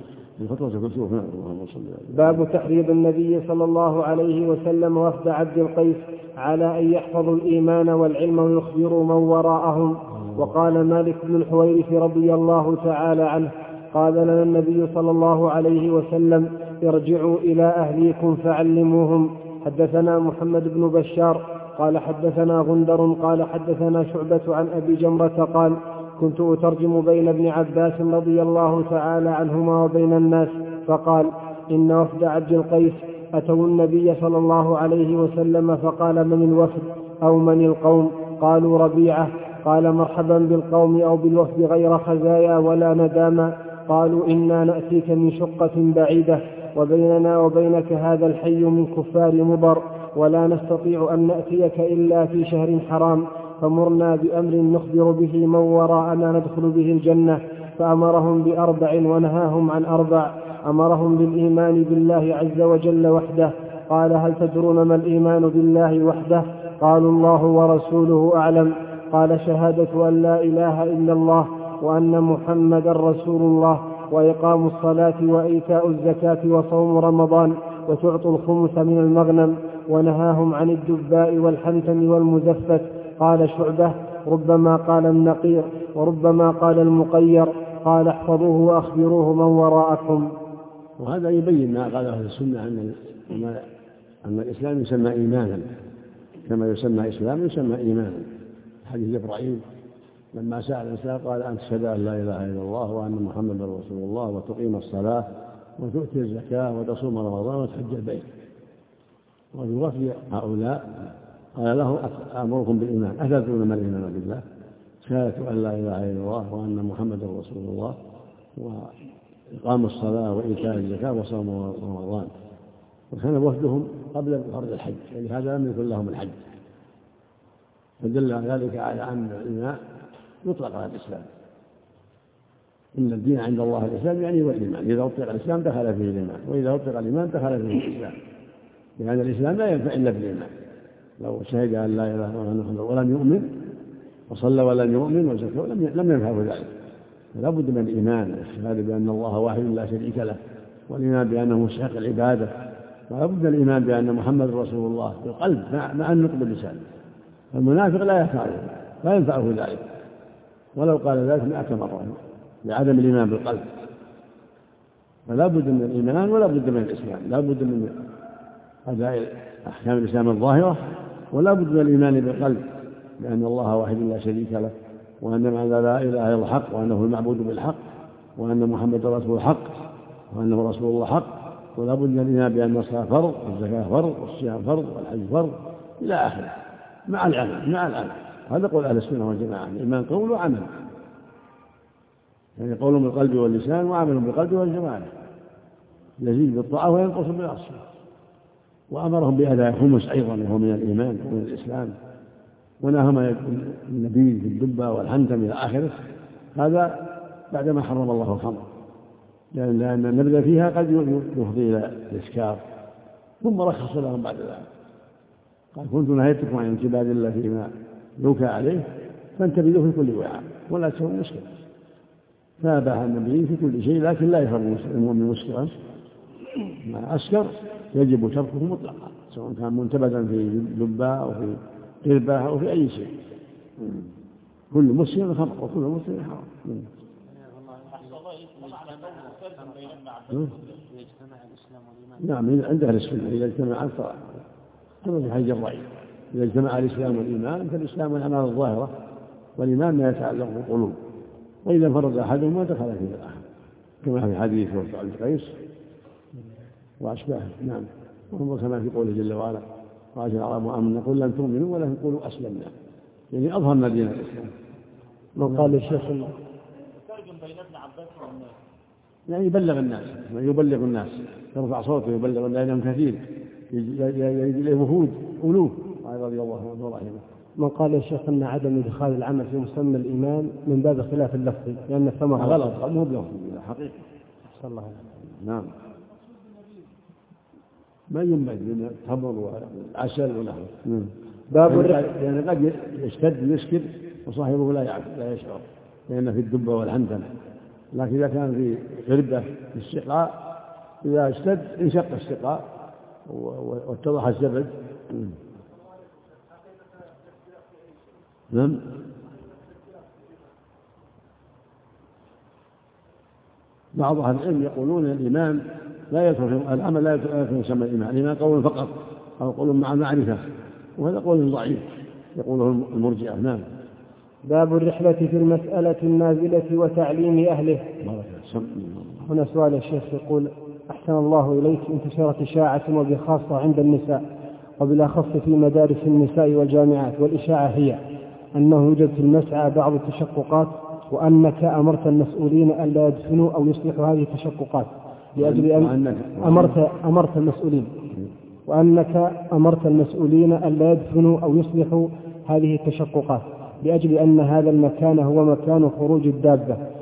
باب تحريض النبي صلى الله عليه وسلم وفد عبد القيس على أن يحفظوا الإيمان والعلم ويخبروا من وراءهم. وقال مالك بن الحويرث رضي الله تعالى عنه: قال لنا النبي صلى الله عليه وسلم: ارجعوا إلى أهليكم فعلموهم. حدثنا محمد بن بشار قال حدثنا غندر قال حدثنا شعبة عن أبي جمرة قال: كنت أترجم بين ابن عباس رضي الله تعالى عنهما وبين الناس، فقال: إن وفد عبد القيس أتوا النبي صلى الله عليه وسلم، فقال: من الوفد أو من القوم؟ قالوا: ربيعة. قال: مرحبا بالقوم أو بالوفد غير خزايا ولا ندامة. قالوا: إنا نأتيك من شقة بعيدة، وبيننا وبينك هذا الحي من كفار مضر، ولا نستطيع أن نأتيك إلا في شهر حرام، فمرنا بأمر نخبر به من وراءنا ندخل به الجنة. فأمرهم ب4 ونهاهم عن 4. أمرهم بالإيمان بالله عز وجل وحده. قال: هل تدرون ما الإيمان بالله وحده؟ قالوا: الله ورسوله أعلم. قال: شهادة أن لا إله إلا الله وأن محمدا رسول الله، وإقام الصلاة وإيتاء الزكاة وصوم رمضان، وتعطوا الخمس من المغنم. ونهاهم عن الدباء والحنتم والمزفت. قال شعبة: ربما قال النقير وربما قال المقير. قال: احفظوه وأخبروه من وراءكم. وهذا يبين ما قاله أهل السنة أن الإسلام يسمى إيمانا، كما يسمى إسلام يسمى إيمانا. حديث إبراهيم لما سأل الإنسان قال: أن تشهد أن لا إله إلا الله وأن محمدا رسول الله وتقيم الصلاة وتؤتي الزكاة وتصوم رمضان وتحج البيت. وفي وفد هؤلاء قال له: أمركم بالإيمان، أتدرون ما الإيمان بالله؟ شهادة أن لا إله إلا الله وأن محمدا رسول الله وإقام الصلاة وإيتاء الزكاة وصوم رمضان. وكان وفدهم قبل فرض الحج، ولهذا لم يكن لهم الحج، فدل ذلك على أن الإيمان يطلق على الإسلام. إن الدين عند الله الإسلام يعني والإيمان. إذا أطلق الإسلام دخل فيه الإيمان، وإذا أطلق الإيمان دخل فيه الإسلام، لأن الإسلام لا ينفع إلا بالإيمان. لو شهد أن لا إله إلا الله ولم يؤمن وصلى ولم يؤمن وزكى لم ينفعه ذلك. فلا بد من الإيمان والشهادة بأن الله واحد لا شريك له، والإيمان بأنه مستحق العبادة، ولا بد من الإيمان بأن محمد رسول الله بالقلب مع النطق باللسان. المنافق لا ينفعه ذلك ولو قال ذلك 100 مرة لعدم الإيمان بالقلب. فلا بد من الإيمان ولا بد من الإسلام، لا بد من أداء أحكام الإسلام الظاهرة، ولا بد من الإيمان بالقلب بأن الله واحد لا شريك له، وأن معنى لا إله إلا الله حق، وأنه المعبود بالحق، وأن محمد رسول الحق، وأنه رسول الله حق. ولا بد من الإيمان بأن الصلاة فرض والزكاة فرض والصيام فرض والحج فرض إلى آخره مع العمل. هذا قول أهل السنة والجماعة: الإيمان قول وعمل، يعني قول بالقلب واللسان وعمل بالقلب والجوارح، يزيد بالطاعة وينقص بالعصية. وأمرهم بأداء الخمس أيضا وهو من الإيمان ومن الإسلام، ونهى النبي في الدبة والحنتم إلى آخره. هذا بعدما حرم الله الخمر، لأن النبذ فيها قد يفضي إلى الإسكار، ثم رخص لهم بعد ذلك. قال: كنت نهيتكم عن انتباه الله فيما يوكى عليه فانتبذوا في كل وعاء ولا تسووا مسكرا. فأباح النبي في كل شيء، لكن لا يفرق المؤمن مسكرا ما أسكر يجب تركه مطلقا، سواء كان منتبذا في دبة أو في قربة أو في أي شيء. كل مسلم خمر وكل مسلم حرام. نعم، عند أهل السنة إذا اجتمع الفرع كما في حج الرعي، إذا اجتمع الإسلام والإيمان فالإسلام والأعمال الظاهرة، والإيمان ما يتعلق بالقلوب، وإذا فرد أحدهما دخل فيه الآخر، كما في حديث وفاء القيس وأشباهه. نعم، وهم كما في قوله جل وعلا: قال العرب آمنا قل لن تؤمنوا ولكن قولوا أسلمنا، يعني أظهرنا دين الإسلام. وقال الشيخ يعني يبلغ الناس يرفع صوته يبلغ الناس، لأنهم كثير يجد إليه وفود ألوف رضي الله عنه ورحمه. من قال يا شيخ أن عدم إدخال العمل في مسمى الإيمان من باب خلاف اللفظ، لأن الثمر غلط، مو بلفظ حقيقة. صلى الله عليه وسلم. نعم، ما ينبغي من التمر والعسل ونحوه. باب يعني قد يشتد يسكر وصاحبه لا يشعر، لأن في الدبة والحنتم. لكن إذا كان في قربة في السقاء إذا اشتد انشق السقاء واتضح الزبد. نعم، بعض أهل العلم يقولون الإيمان لا يدخل العمل لا يدخل يسمى الإيمان، الإيمان قول فقط أو قول مع معرفة، وهذا قول ضعيف يقوله المرجئة. نعم. باب الرحلة في المسألة النازلة وتعليم أهله. هنا سؤال الشيخ يقول: أحسن الله إليك، انتشرت إشاعة وبخاصة عند النساء وبالأخص في مدارس النساء والجامعات، والإشاعة هي أنه يوجد في المسعى بعض التشققات، وأنك أمرت المسؤولين أن لا يدفنوا أو يصلحوا هذه التشققات لأجل أن أمرت المسؤولين أن لا يدفنوا أو يصلحوا هذه التشققات لأجل أن هذا المكان هو مكان خروج الدابة،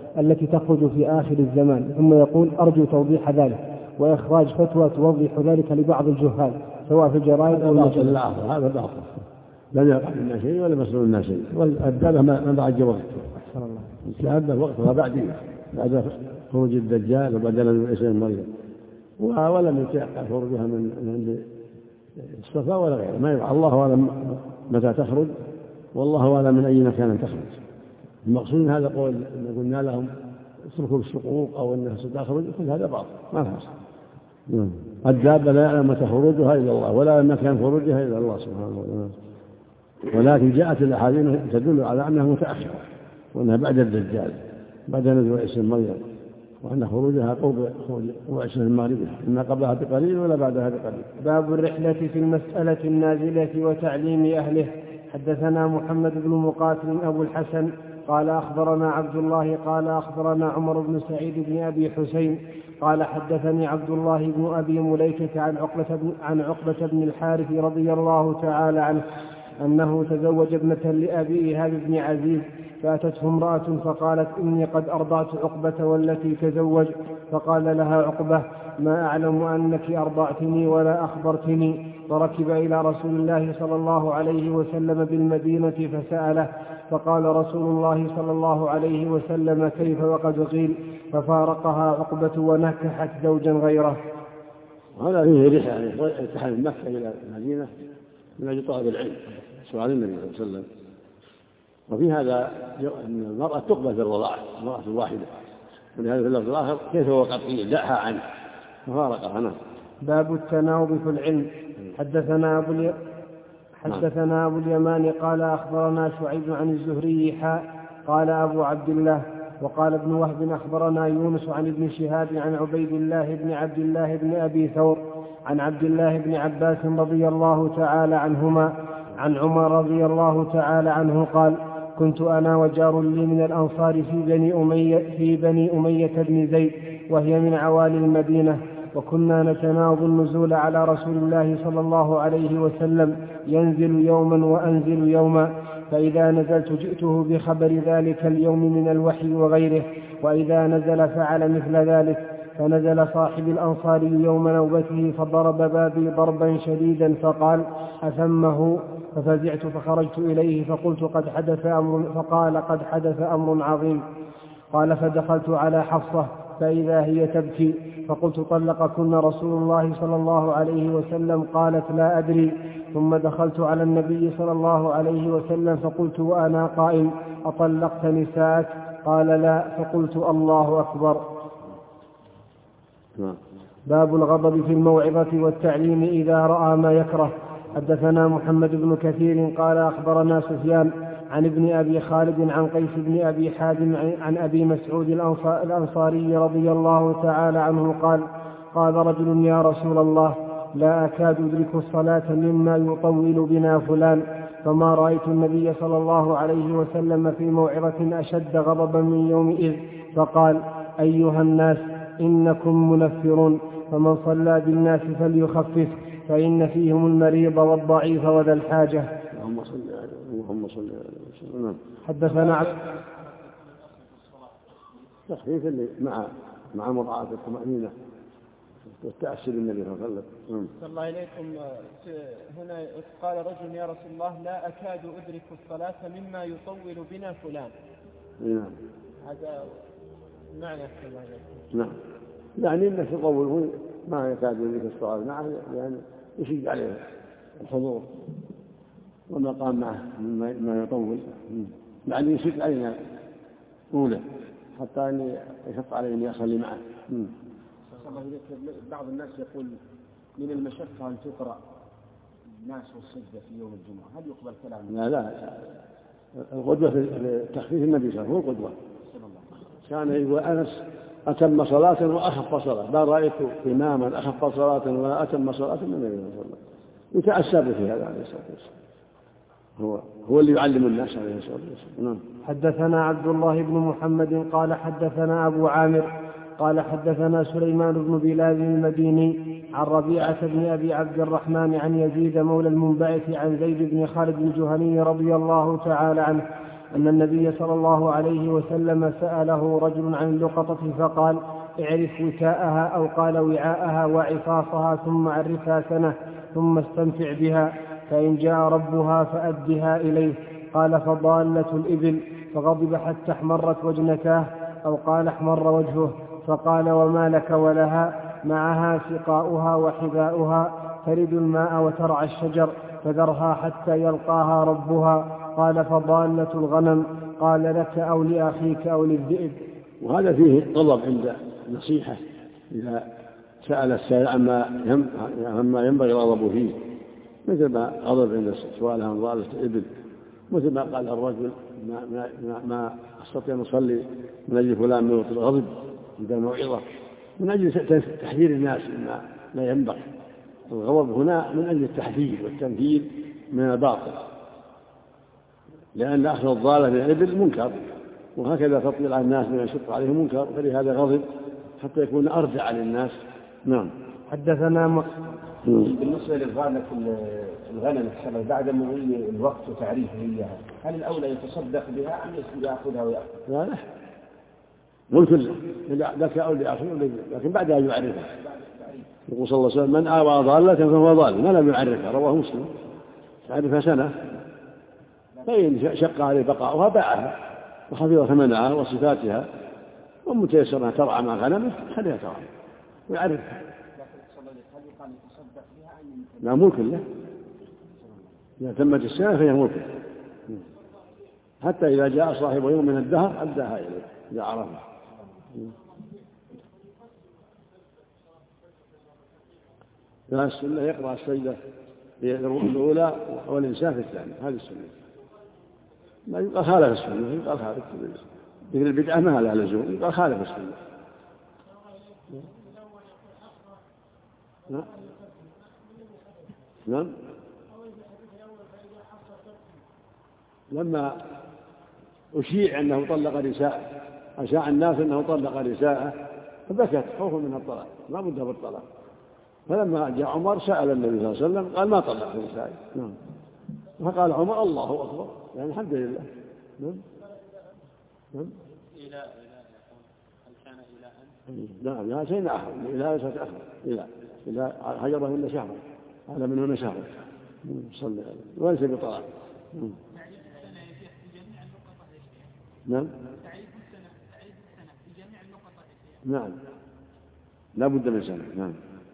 التي تخرج في آخر الزمان، ثم يقول أرجو توضيح ذلك وإخراج فتوى توضح ذلك لبعض الجهال سواء في الجرائد أو المجلات. هذا باطل، لم يقع منا شيء ولا مسؤول منا شيء، والدابة ما بعد وقت، الدابة وقتها بعد خروج الدجال وبعد نزول عيسى بن مريم، ولم يتيقن خروجها من عند الصفا ولا غيره، ما يبقى الله أعلم متى تخرج، والله أعلم من أي مكان تخرج. المقصود من هذا قول إن قلنا لهم اتركوا الشقوق أو أنها ستخرج، كل هذا باطل ما لها أصل. الدابة لا يعلم متى خروجها إلا الله، ولا يعلم مكان خروجها إلا الله سبحانه وتعالى، ولكن جاءت الأحاديث تدل على أنها متأخرة وأنها بعد الدجال بعد نزول عيسى بن مريم، وأن خروجها قرب خروج عيسى بن مريم، إما قبلها بقليل ولا بعدها بقليل. باب الرحلة في المسألة النازلة وتعليم أهله. حدثنا محمد بن مقاتل أبو الحسن قال أخبرنا عبد الله قال أخبرنا عمر بن سعيد بن أبي حسين قال حدثني عبد الله بن أبي مليكة عن عقبة بن الحارث رضي الله تعالى عنه أنه تزوج ابنة لأبي إيهاب بن عزيز، فأتته امرأة فقالت إني قد أرضعت عقبة والتي تزوج، فقال لها عقبة ما أعلم أنك أرضعتني ولا أخبرتني، فركب إلى رسول الله صلى الله عليه وسلم بالمدينة فسأله، فقال رسول الله صلى الله عليه وسلم كيف وقد قيل، ففارقها عقبة ونكحت زوجا غيره. هذا فيه رحلة ارتحال من مكة إلى المدينة من أجل طلب العلم سؤال النبي صلى الله عليه وسلم، وفي هذا أن المرأة تقبل في الرضاعة، المرأة الواحدة، ولهذا في اللفظ الآخر كيف وقد قيل دعها عنه ففارقها. باب التناوب في العلم. حدثنا أبو اليمان قال أخبرنا شعيب عن الزهري قال أبو عبد الله وقال ابن وهب أخبرنا يونس عن ابن شهاب عن عبيد الله بن عبد الله بن أبي ثور عن عبد الله بن عباس رضي الله تعالى عنهما عن عمر رضي الله تعالى عنه قال كنت أنا وجار لي من الأنصار في بني أمية بن زيد وهي من عوالي المدينة، وكنا نتناوب النزول على رسول الله صلى الله عليه وسلم ينزل يوما وأنزل يوما، فإذا نزلت جئته بخبر ذلك اليوم من الوحي وغيره، وإذا نزل فعل مثل ذلك. فنزل صاحب الأنصاري يوم نوبته فضرب بابي ضربا شديدا فقال أثمه، ففزعت فخرجت إليه فقلت قد حدث أمر، فقال قد حدث أمر عظيم. قال فدخلت على حفصة فإذا هي تبكي، فقلت طلقكن رسول الله صلى الله عليه وسلم؟ قالت لا أدري. ثم دخلت على النبي صلى الله عليه وسلم فقلت وأنا قائم أطلقت نساءك؟ قال لا. فقلت الله أكبر. باب الغضب في الموعظة والتعليم إذا رأى ما يكره. حدثنا محمد بن كثير قال أخبرنا سفيان عن ابن أبي خالد عن قيس بن أبي حازم عن أبي مسعود الأنصاري رضي الله تعالى عنه قال قال رجل يا رسول الله لا أكاد أدرك الصلاة مما يطول بنا فلان، فما رأيت النبي صلى الله عليه وسلم في موعظة أشد غضبا من يومئذ، فقال أيها الناس إنكم منفرون، فمن صلى بالناس فليخفف فإن فيهم المريض والضعيف وذا الحاجة. اللهم صل على وسلم. حدثنا تخفيف اللي مع مراعاة الطمأنينة والتأسي بالنبي صلى الله عليه وسلم. الله إليكم. هنا قال رجل يا رسول الله لا أكاد أدرك الصلاة مما يطول بنا فلان. نعم. هذا معنى الله إليكم. نعم. يعني إنك تطوله ما يكاد يدرك الصلاة، نعم، يعني يشد عليه الحضور وما قام معه ما يطول، يعني يشد علينا طوله حتى أن يشق عليه أن يصلي معه. بعض الناس يقول من المشقة أن تقرأ الناس والسجدة في يوم الجمعة، هل يقبل كلامه؟ لا، القدوة في تخفيف النبي صلى الله عليه وسلم هو القدوة. كان يقول أنس أتم صلاة وأخف صلاة، لا رأيت إماما أخف صلاة ولا أتم صلاة من النبي صلى الله عليه وسلم. يتأسى به هذا عليه الصلاة والسلام، هو اللي يعلم الناس عليه الصلاة والسلام. حدثنا عبد الله بن محمد قال حدثنا أبو عامر قال حدثنا سليمان بن بلال المديني عن ربيعة بن أبي عبد الرحمن عن يزيد مولى المنبعث عن زيد بن خالد الجهني رضي الله تعالى عنه أن النبي صلى الله عليه وسلم سأله رجل عن اللقطة فقال: اعرف وكاءها، أو قال وعاءها وعصاصها، ثم عرفها سنة، ثم استنفع بها، فإن جاء ربها فأدها إليه. قال: فضالة الإبل. فغضب حتى احمرت وجنتاه، أو قال احمر وجهه، فقال: وما لك ولها؟ معها سقاؤها وحذاؤها، ترد الماء وترعى الشجر، فذرها حتى يلقاها ربها. قال: فضالة الغنم. قال: لك أو لأخيك أو للذئب. وهذا فيه طلب عند النصيحة إذا سأل السائل عما ينبغي الغضب فيه، مثل ما غضب عند سؤالها عن ضالة الإبل، مثل ما قال الرجل ما أستطيع أن أصلي من أجل فلان من وقت الغضب عند الموعظة، من أجل تحذير الناس مما لا ينبغي. الغضب هنا من أجل التحذير والتنفير من الباطل، لأن أخذ الضالة من الإبل منكر، وهكذا تطلع على الناس من يشق عليهم منكر، فلهذا غضب حتى يكون أرجع للناس. نعم. حدثنا بالنسبة للغنم بعد مضي الوقت وتعريفه إياها، هل الأولى يتصدق بها أم يأخذها ويأخذ؟ لا ممكن لك أو لأخيه، لكن بعدها يعرفها. يقول صلى الله عليه وسلم: من آوى ضالة فهو ضال، ما لم يعرفها، رواه مسلم. يعرفها سنة، فإن شق عليه بقاؤها باعها وحفظ ثمنها وصفاتها، ومتيسرها ترعى مع غنمه خليها ترعى ويعرفها. لا ملك له، إذا تمت السنة فهي ملك، حتى إذا جاء صاحب يوم من الدهر أداها إليه إذا عرفها. لا، السنة يقرأ السجدة الأولى والإنسان في الثاني، هذه السنة. ما يبقى خالف السنة، يبقى خالف مثل البدعة ما لها لزوم، يبقى خالف السنة. نعم. لما أشيع أنه طلق نساء، أشاع الناس أنه طلق نساءه، فبكت خوفا من الطلاق، ما بد بالطلاق. فلما جاء عمر سأل النبي صلى الله عليه وسلم قال: ما طلقت نسائي. نعم. فقال عمر: الله أكبر، يعني الحمد لله. نعم. نعم. نعم. لا شيء آخر، إلى ليست آخر، إلى هجرهن شهرا، هذا منهن شهرا. صلى عليه وليس بطلاق. نعم. نعم. لا بد من سنة. نعم.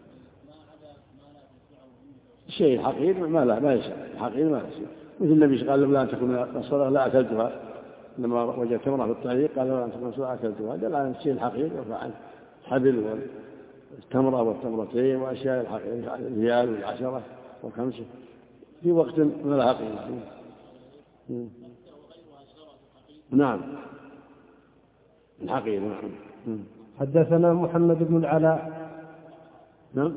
الشيء حقير ما يسأل، حقير ما يسأل. مثل النبي قال: لا تكون الصلاة لا أكلتها، لما وجد تمرة في الطريق قال: لا تكون الصلاة أكلتها. دل على الشيء الحقير يرفع عنه الحبل والتمرة والتمرتين وأشياء الحقير، الريال والعشرة والخمسة في وقت ما لها قيمة. نعم. الحقير. نعم. حدثنا محمد بن العلاء. نعم.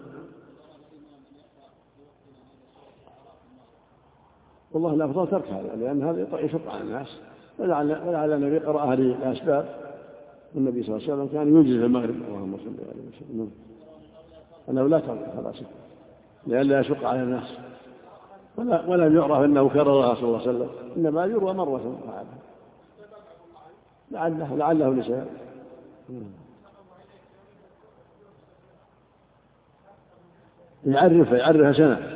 والله الأفضل ترك هذا، لأن هذا يشق على الناس، ولعل النبي قرأها لأسباب، والنبي صلى الله عليه وسلم كان يوجد في المغرب. اللهم صل عليه وسلم. أنه لا ترك هذا شيء، لأن لا يشق على الناس، ولم يعرف أنه كررها صلى الله عليه وسلم، إنما يروى مرة لعله لسبب. يعرفها سنة.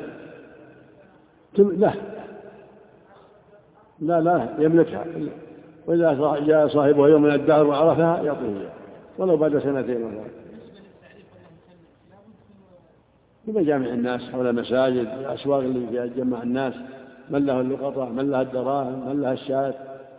لا يملكها، وإذا جاء صاحبها يوم من الدهر وعرفها يعطيه ولو بعد سنتين ولا. في مجامع الناس حول المساجد، الأسواق اللي فيها تجمع الناس، من له اللقطة، من لها الدراهم، من لها الشاة.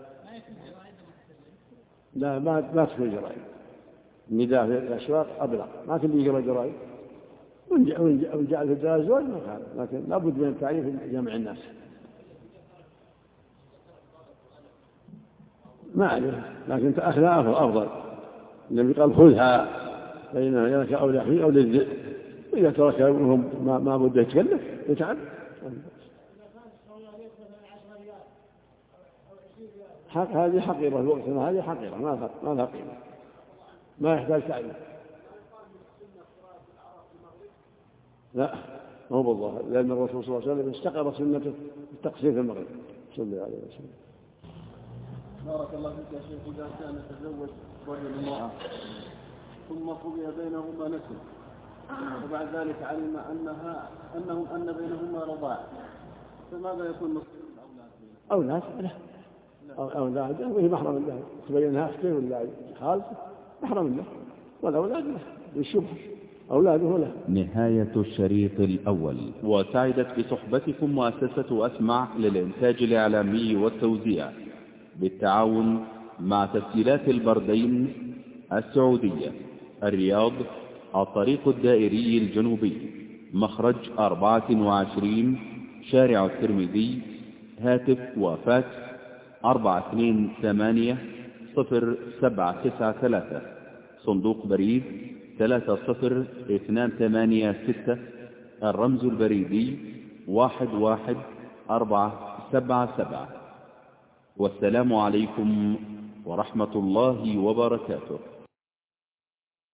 لا ما تكون جرائم. النداء في الأسواق أبلغ، ما كان يجرى جرائم. وإن جاء في الدار الزواج ما كان، لكن لابد من التعريف في جمع الناس. ما عليه، لكن أخذها أفضل. النبي قال: خذها فإنها لك أو لأخيك أو للذئب. إذا ترك ابنهم ما بده يتكلف يتعب. هذه حقيرة في وقتنا، هذه حقيرة ما لها قيمة، ما يحتاج تعليم. لا هو بالله، لأن الرسول صلى الله عليه وسلم استقر سنته التقصير في المغرب صلى الله عليه وسلم. بارك الله فيك يا شيخ، إذا كان تزوج رجل امرأة ثم قضي بينهما نسل وبعد ذلك علم أن بينهما رضاع، فماذا يكون مصير الأولاد؟ أولاد وهي محرم الله، تبينها أختي ولا خالته محرم له، والأولاد له بالشبهة، أولاده له. نهاية الشريط الأول. وسعدت بصحبتكم مؤسسة أسمع للإنتاج الإعلامي والتوزيع بالتعاون مع تسجيلات البردين السعودية، الرياض، الطريق الدائري الجنوبي، مخرج 24 شارع الترمذي، هاتف وفاكس 428-0793، صندوق بريد 30286، الرمز البريدي 11477. والسلام عليكم ورحمة الله وبركاته.